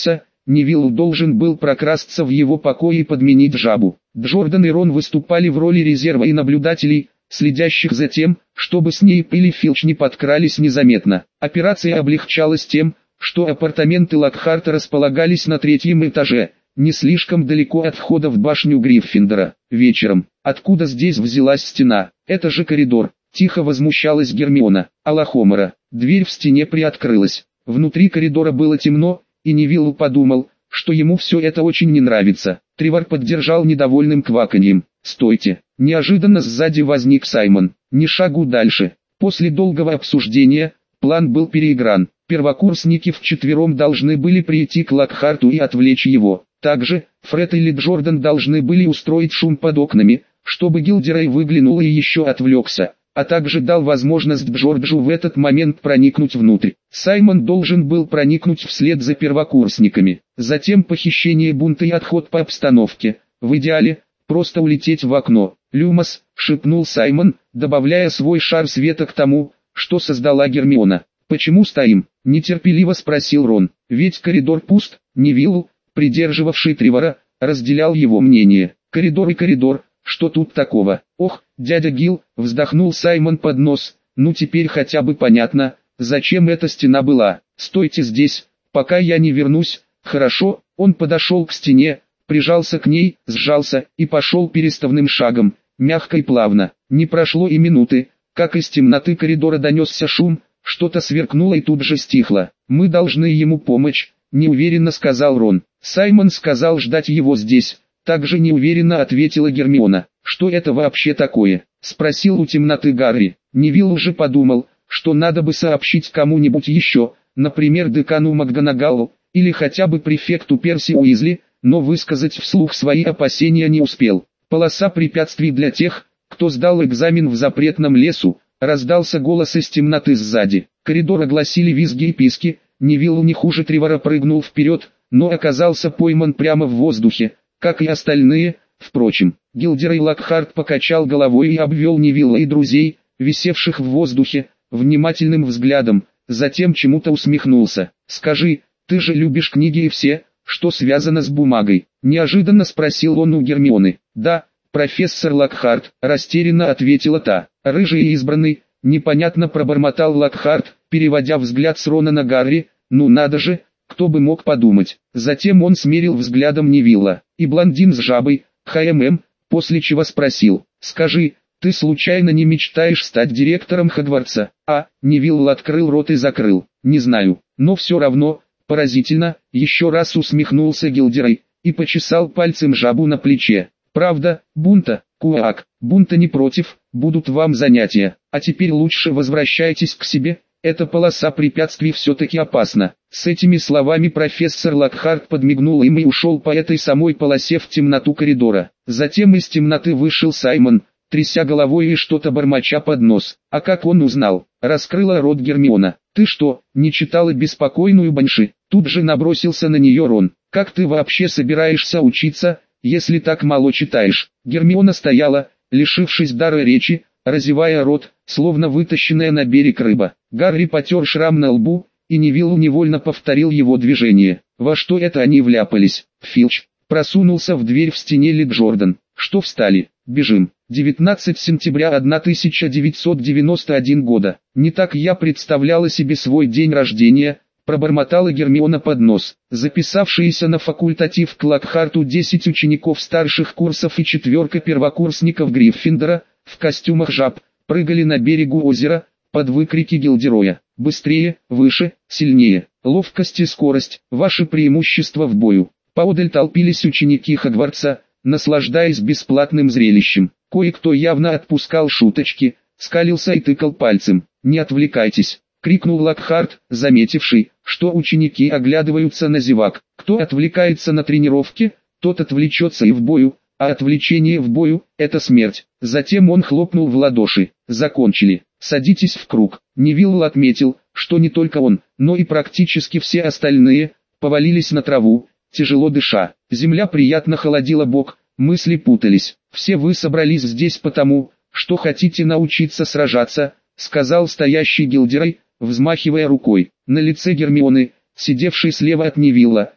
Невилл должен был прокрасться в его покое и подменить жабу. Джордан и Рон выступали в роли резерва и наблюдателей, следящих за тем, чтобы Снейп или Филч не подкрались незаметно. Операция облегчалась тем, что апартаменты Локхарта располагались на третьем этаже, не слишком далеко от входа в башню Гриффиндора. Вечером, откуда здесь взялась стена? Это же коридор. Тихо возмущалась Гермиона. Алахомора. Дверь в стене приоткрылась. Внутри коридора было темно, и Невилл подумал, что ему все это очень не нравится. Тревор поддержал недовольным кваканьем. «Стойте!» Неожиданно сзади возник Саймон. «Ни шагу дальше». После долгого обсуждения, план был переигран. Первокурсники вчетвером должны были прийти к Локхарту и отвлечь его. Также, Фред или Джордан должны были устроить шум под окнами, чтобы Гилдерей выглянул и еще отвлекся, а также дал возможность Джорджу в этот момент проникнуть внутрь. Саймон должен был проникнуть вслед за первокурсниками. Затем похищение бунта и отход по обстановке. В идеале, просто улететь в окно. «Люмос», — шепнул Саймон, добавляя свой шар света к тому, что создала Гермиона. «Почему стоим?» — нетерпеливо спросил Рон. «Ведь коридор пуст». Невилл, придерживавший Тревора, разделял его мнение. «Коридор и коридор, что тут такого?» «Ох, дядя Гил», — вздохнул Саймон под нос, «ну теперь хотя бы понятно, зачем эта стена была. Стойте здесь, пока я не вернусь». «Хорошо». Он подошел к стене, прижался к ней, сжался и пошел переставным шагом, мягко и плавно. Не прошло и минуты, как из темноты коридора донесся шум, что-то сверкнуло и тут же стихло. «Мы должны ему помочь», — неуверенно сказал Рон. Саймон сказал ждать его здесь. Также неуверенно ответила Гермиона. «Что это вообще такое?» — спросил у темноты Гарри. Невилл уже подумал, что надо бы сообщить кому-нибудь еще, например декану МакГонагалл, или хотя бы префекту Перси Уизли, но высказать вслух свои опасения не успел. «Полоса препятствий для тех, кто сдал экзамен в запретном лесу», — раздался голос из темноты сзади. Коридор огласили визги и писки. Невилл не хуже Тревора прыгнул вперед, но оказался пойман прямо в воздухе, как и остальные. Впрочем, Гилдерей Локхарт покачал головой и обвел Невилла и друзей, висевших в воздухе, внимательным взглядом, затем чему-то усмехнулся. «Скажи, ты же любишь книги и все, что связано с бумагой?» — неожиданно спросил он у Гермионы. «Да, профессор Локхарт», — растерянно ответила та. «Рыжий избранный», — непонятно пробормотал Локхарт, переводя взгляд с Рона на Гарри. «Ну надо же, кто бы мог подумать». Затем он смерил взглядом Невилла и блондин с жабой, ХММ, после чего спросил: «Скажи, ты случайно не мечтаешь стать директором Хогвартса?» А, Невилл открыл рот и закрыл. «Не знаю, но все равно, поразительно», — еще раз усмехнулся Гилдерей и почесал пальцем жабу на плече. «Правда, бунта, куак, бунта не против, будут вам занятия, а теперь лучше возвращайтесь к себе, эта полоса препятствий все-таки опасна». С этими словами профессор Локхарт подмигнул им и ушел по этой самой полосе в темноту коридора. Затем из темноты вышел Саймон, тряся головой и что-то бормоча под нос. «А как он узнал?» — раскрыла рот Гермиона. «Ты что, не читала беспокойную Банши?» Тут же набросился на нее Рон. «Как ты вообще собираешься учиться, если так мало читаешь?» Гермиона стояла, лишившись дара речи, разевая рот, словно вытащенная на берег рыба. Гарри потер шрам на лбу, и Невилл невольно повторил его движение. Во что это они вляпались? Филч просунулся в дверь в стене Ли Джордан. «Что встали? Бежим». девятнадцатого сентября тысяча девятьсот девяносто первого года. «Не так я представляла себе свой день рождения», — пробормотала Гермиона под нос. Записавшиеся на факультатив к Локхарту десять учеников старших курсов и четверка первокурсников Гриффиндора, в костюмах жаб, прыгали на берегу озера, под выкрики Гилдероя. «Быстрее, выше, сильнее, ловкость и скорость, ваши преимущества в бою». Поодаль толпились ученики Хогвартса, наслаждаясь бесплатным зрелищем. Кое-кто явно отпускал шуточки, скалился и тыкал пальцем. «Не отвлекайтесь», — крикнул Локхарт, заметивший, что ученики оглядываются на зевак. «Кто отвлекается на тренировке, тот отвлечется и в бою, а отвлечение в бою — это смерть». Затем он хлопнул в ладоши. «Закончили. Садитесь в круг». Невилл отметил, что не только он, но и практически все остальные повалились на траву, тяжело дыша. Земля приятно холодила бок, мысли путались. «Все вы собрались здесь потому, что хотите научиться сражаться», — сказал стоящий Гилдерей, взмахивая рукой. На лице Гермионы, сидевшей слева от Невилла,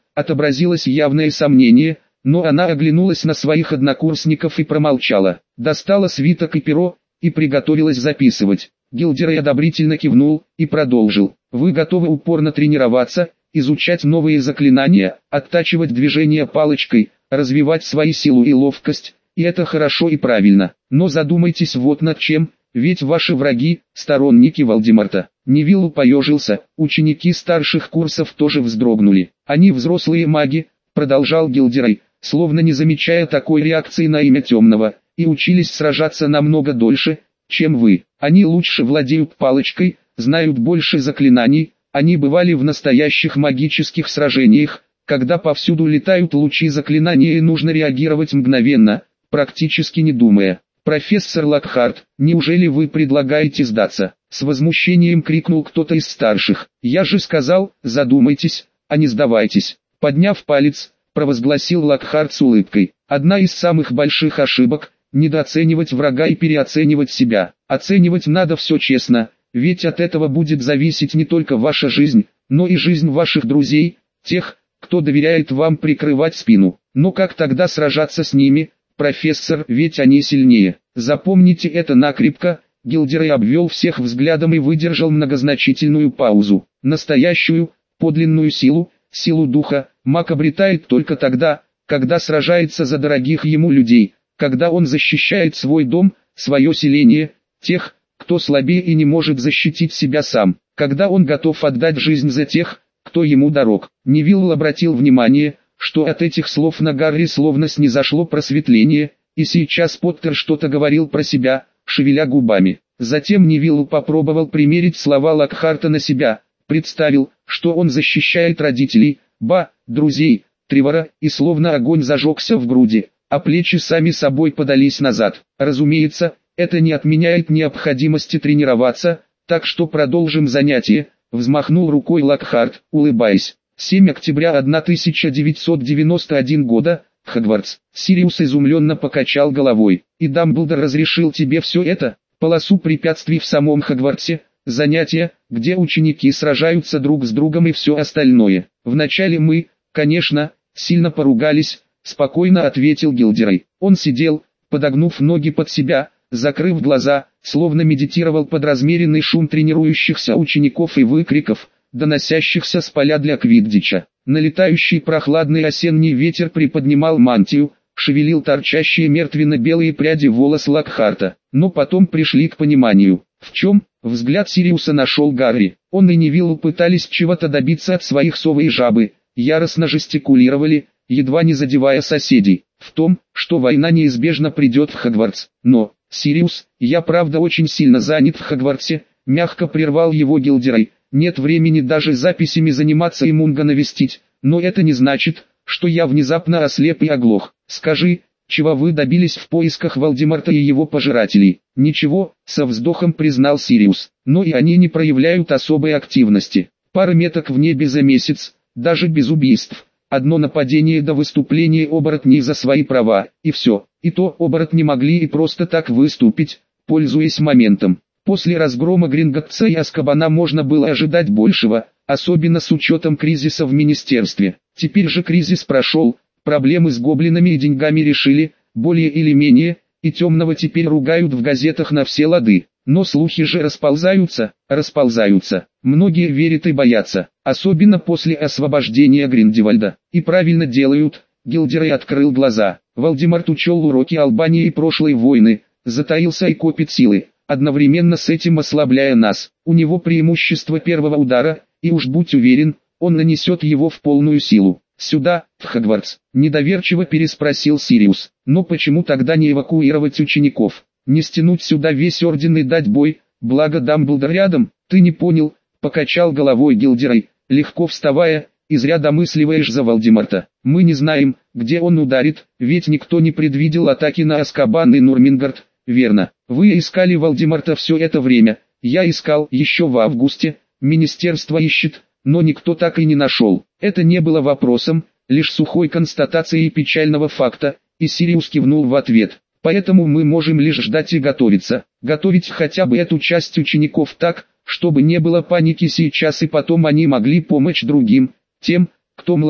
отобразилось явное сомнение, но она оглянулась на своих однокурсников и промолчала. Достала свиток и перо, и приготовилась записывать. Гилдерей одобрительно кивнул и продолжил. Вы готовы упорно тренироваться, изучать новые заклинания, оттачивать движения палочкой, развивать свои силу и ловкость, и это хорошо и правильно. Но задумайтесь вот над чем, ведь ваши враги – сторонники Волдеморта. Невилл поежился, ученики старших курсов тоже вздрогнули. Они взрослые маги, продолжал Гилдерей, словно не замечая такой реакции на имя Темного, и учились сражаться намного дольше, чем вы. Они лучше владеют палочкой, знают больше заклинаний, они бывали в настоящих магических сражениях, когда повсюду летают лучи заклинания и нужно реагировать мгновенно, практически не думая. «Профессор Локхарт, неужели вы предлагаете сдаться?» С возмущением крикнул кто-то из старших. «Я же сказал, задумайтесь, а не сдавайтесь». Подняв палец, провозгласил Локхарт с улыбкой. «Одна из самых больших ошибок – недооценивать врага и переоценивать себя. Оценивать надо все честно, ведь от этого будет зависеть не только ваша жизнь, но и жизнь ваших друзей, тех, кто доверяет вам прикрывать спину. Но как тогда сражаться с ними, профессор, ведь они сильнее? Запомните это накрепко». Гилдерей обвел всех взглядом и выдержал многозначительную паузу. Настоящую, подлинную силу, силу духа, маг обретает только тогда, когда сражается за дорогих ему людей, когда он защищает свой дом, свое селение, тех, кто слабее и не может защитить себя сам, когда он готов отдать жизнь за тех, кто ему дорог. Невилл обратил внимание, что от этих слов на Гарри словно снизошло просветление, и сейчас Поттер что-то говорил про себя, шевеля губами. Затем Невилл попробовал примерить слова Локхарта на себя, представил, что он защищает родителей, ба, друзей, Тревора, и словно огонь зажегся в груди, а плечи сами собой подались назад. Разумеется, это не отменяет необходимости тренироваться, так что продолжим занятие, взмахнул рукой Локхарт, улыбаясь. семь октября тысяча девятьсот девяносто первого года, Хогвартс. Сириус изумленно покачал головой. И Дамблдор разрешил тебе все это? Полосу препятствий в самом Хогвартсе, занятия, где ученики сражаются друг с другом и все остальное. Вначале мы, конечно, сильно поругались, спокойно ответил Гилдерей. Он сидел, подогнув ноги под себя, закрыв глаза, словно медитировал под размеренный шум тренирующихся учеников и выкриков, доносящихся с поля для квиддича. Налетающий прохладный осенний ветер приподнимал мантию, шевелил торчащие мертвенно-белые пряди волос Локхарта. Но потом пришли к пониманию. В чем? Взгляд Сириуса нашел Гарри. Он и Невиллу пытались чего-то добиться от своих совы и жабы, яростно жестикулировали, едва не задевая соседей. В том, что война неизбежно придет в Хогвартс. Но, Сириус, я правда очень сильно занят в Хогвартсе, мягко прервал его Гилдерей. Нет времени даже записями заниматься и Мунга навестить, но это не значит, что я внезапно ослеп и оглох. Скажи, чего вы добились в поисках Волдеморта и его пожирателей? Ничего, со вздохом признал Сириус, но и они не проявляют особой активности. Пара меток в небе за месяц, даже без убийств. Одно нападение до выступления оборотней за свои права, и все. И то оборотни могли и просто так выступить, пользуясь моментом. После разгрома Гринготтса и Азкабана можно было ожидать большего, особенно с учетом кризиса в министерстве. Теперь же кризис прошел, проблемы с гоблинами и деньгами решили, более или менее, и Темного теперь ругают в газетах на все лады. Но слухи же расползаются, расползаются. Многие верят и боятся, особенно после освобождения Гриндевальда. И правильно делают. Гилдерей открыл глаза. Волдеморт учел уроки Албании и прошлой войны, затаился и копит силы, одновременно с этим ослабляя нас. У него преимущество первого удара, и уж будь уверен, он нанесет его в полную силу. «Сюда, в Хогвартс», — недоверчиво переспросил Сириус. «Но почему тогда не эвакуировать учеников? Не стянуть сюда весь орден и дать бой, благо Дамблдор рядом?» «Ты не понял», — покачал головой Гилдерей, легко вставая, «и зря домысливаешь за Волдеморта. Мы не знаем, где он ударит, ведь никто не предвидел атаки на Азкабан и Нурмингард, верно? Вы искали Волдеморта все это время, я искал еще в августе, министерство ищет, но никто так и не нашел». Это не было вопросом, лишь сухой констатацией печального факта, и Сириус кивнул в ответ. «Поэтому мы можем лишь ждать и готовиться, готовить хотя бы эту часть учеников так, чтобы не было паники сейчас и потом они могли помочь другим, тем, кто младше,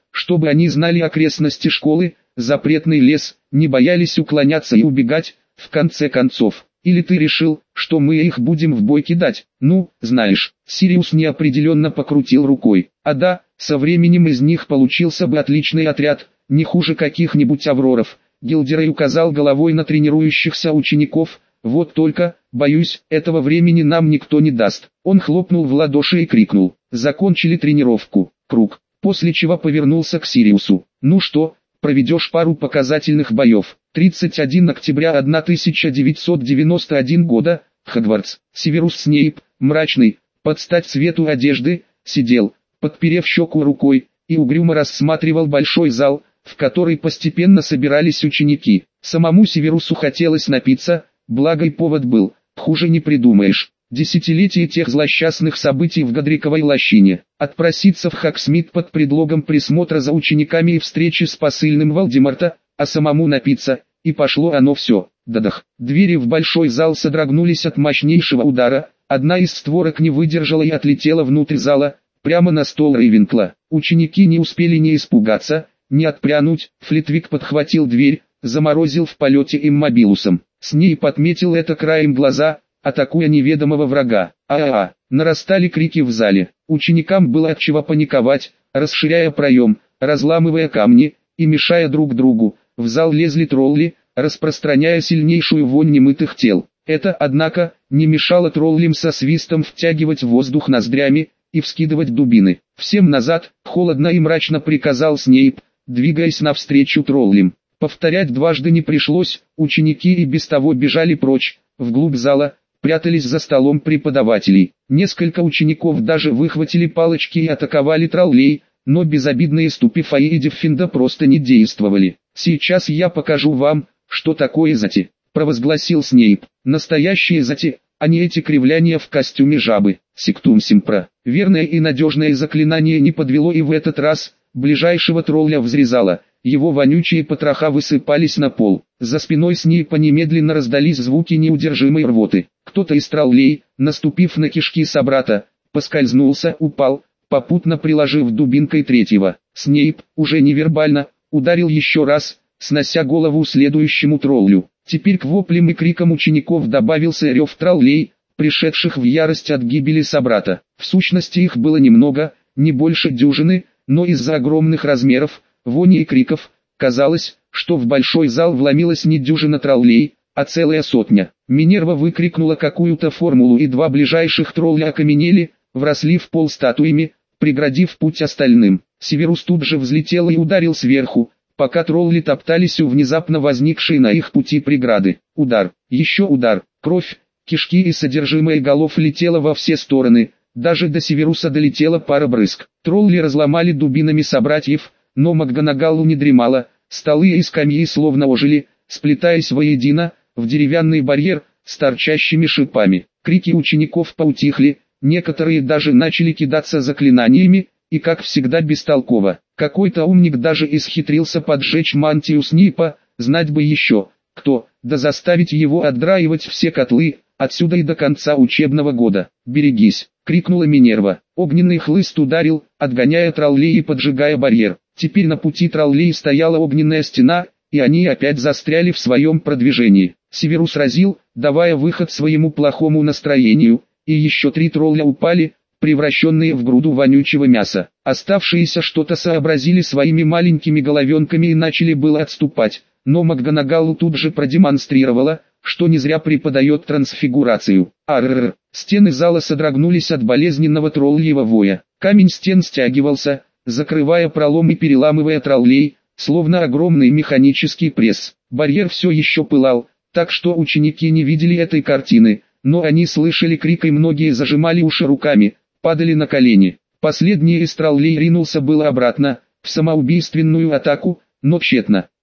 чтобы они знали окрестности школы, запретный лес, не боялись уклоняться и убегать, в конце концов. Или ты решил, что мы их будем в бой кидать? Ну, знаешь, Сириус неопределенно покрутил рукой. А да, со временем из них получился бы отличный отряд, не хуже каких-нибудь Авроров. Гилдерей указал головой на тренирующихся учеников. Вот только, боюсь, этого времени нам никто не даст. Он хлопнул в ладоши и крикнул. Закончили тренировку. Круг. После чего повернулся к Сириусу. Ну что, проведешь пару показательных боев? тридцать первого октября тысяча девятьсот девяносто первого года, Хогвартс. Северус Снейп, мрачный, под стать цвету одежды, сидел, подперев щеку рукой, и угрюмо рассматривал большой зал, в который постепенно собирались ученики. Самому Северусу хотелось напиться, благо и повод был, хуже не придумаешь. Десятилетие тех злосчастных событий в Годриковой лощине. Отпроситься в Хогсмит под предлогом присмотра за учениками и встречи с посыльным Волдеморта, а самому напиться, и пошло оно все. Дадах. Двери в большой зал содрогнулись от мощнейшего удара, одна из створок не выдержала и отлетела внутрь зала, прямо на стол Рейвенкла. Ученики не успели ни испугаться, ни отпрянуть, Флитвик подхватил дверь, заморозил в полете иммобилусом. Снейп отметил это краем глаза, атакуя неведомого врага. А-а-а, нарастали крики в зале. Ученикам было от чего паниковать, расширяя проем, разламывая камни и мешая друг другу. В зал лезли тролли, распространяя сильнейшую вонь немытых тел. Это, однако, не мешало троллям со свистом втягивать воздух ноздрями и вскидывать дубины. «Всем назад!» — холодно и мрачно приказал Снейп, двигаясь навстречу троллям. Повторять дважды не пришлось, ученики и без того бежали прочь, вглубь зала, прятались за столом преподавателей. Несколько учеников даже выхватили палочки и атаковали троллей, но безобидные ступифаи и Деффинда просто не действовали. «Сейчас я покажу вам, что такое зати», — провозгласил Снейп. «Настоящие зати, а не эти кривляния в костюме жабы». Сектум Симпра. Верное и надежное заклинание не подвело и в этот раз. Ближайшего тролля взрезало, его вонючие потроха высыпались на пол. За спиной Снейпа немедленно раздались звуки неудержимой рвоты. Кто-то из троллей, наступив на кишки собрата, поскользнулся, упал, попутно приложив дубинкой третьего. Снейп, уже невербально, ударил еще раз, снося голову следующему троллю. Теперь к воплям и крикам учеников добавился рев троллей, пришедших в ярость от гибели собрата. В сущности их было немного, не больше дюжины, но из-за огромных размеров, вони и криков, казалось, что в большой зал вломилась не дюжина троллей, а целая сотня. Минерва выкрикнула какую-то формулу, и два ближайших тролля окаменели, вросли в пол статуями, преградив путь остальным. Северус тут же взлетел и ударил сверху, пока тролли топтались у внезапно возникшей на их пути преграды. Удар, еще удар, кровь, кишки и содержимое голов летело во все стороны. Даже до Северуса долетела пара брызг. Тролли разломали дубинами собратьев, но МакГонагалу не дремала. Столы и скамьи словно ожили, сплетаясь воедино, в деревянный барьер, с торчащими шипами. Крики учеников поутихли, некоторые даже начали кидаться заклинаниями, и как всегда бестолково. Какой-то умник даже исхитрился поджечь мантию Снейпа, знать бы еще, кто, да заставить его отдраивать все котлы, отсюда и до конца учебного года. «Берегись!» — крикнула Минерва. Огненный хлыст ударил, отгоняя троллей и поджигая барьер. Теперь на пути троллей стояла огненная стена, и они опять застряли в своем продвижении. Северус разил, давая выход своему плохому настроению, и еще три тролля упали, превращенные в груду вонючего мяса. Оставшиеся что-то сообразили своими маленькими головенками и начали было отступать, но МакГонагалу тут же продемонстрировала, что не зря преподает трансфигурацию. Арррр! Стены зала содрогнулись от болезненного тролльего воя. Камень стен стягивался, закрывая пролом и переламывая троллей, словно огромный механический пресс. Барьер все еще пылал, так что ученики не видели этой картины, но они слышали крик и многие зажимали уши руками, падали на колени. Последний из троллей ринулся было обратно, в самоубийственную атаку, но тщетно.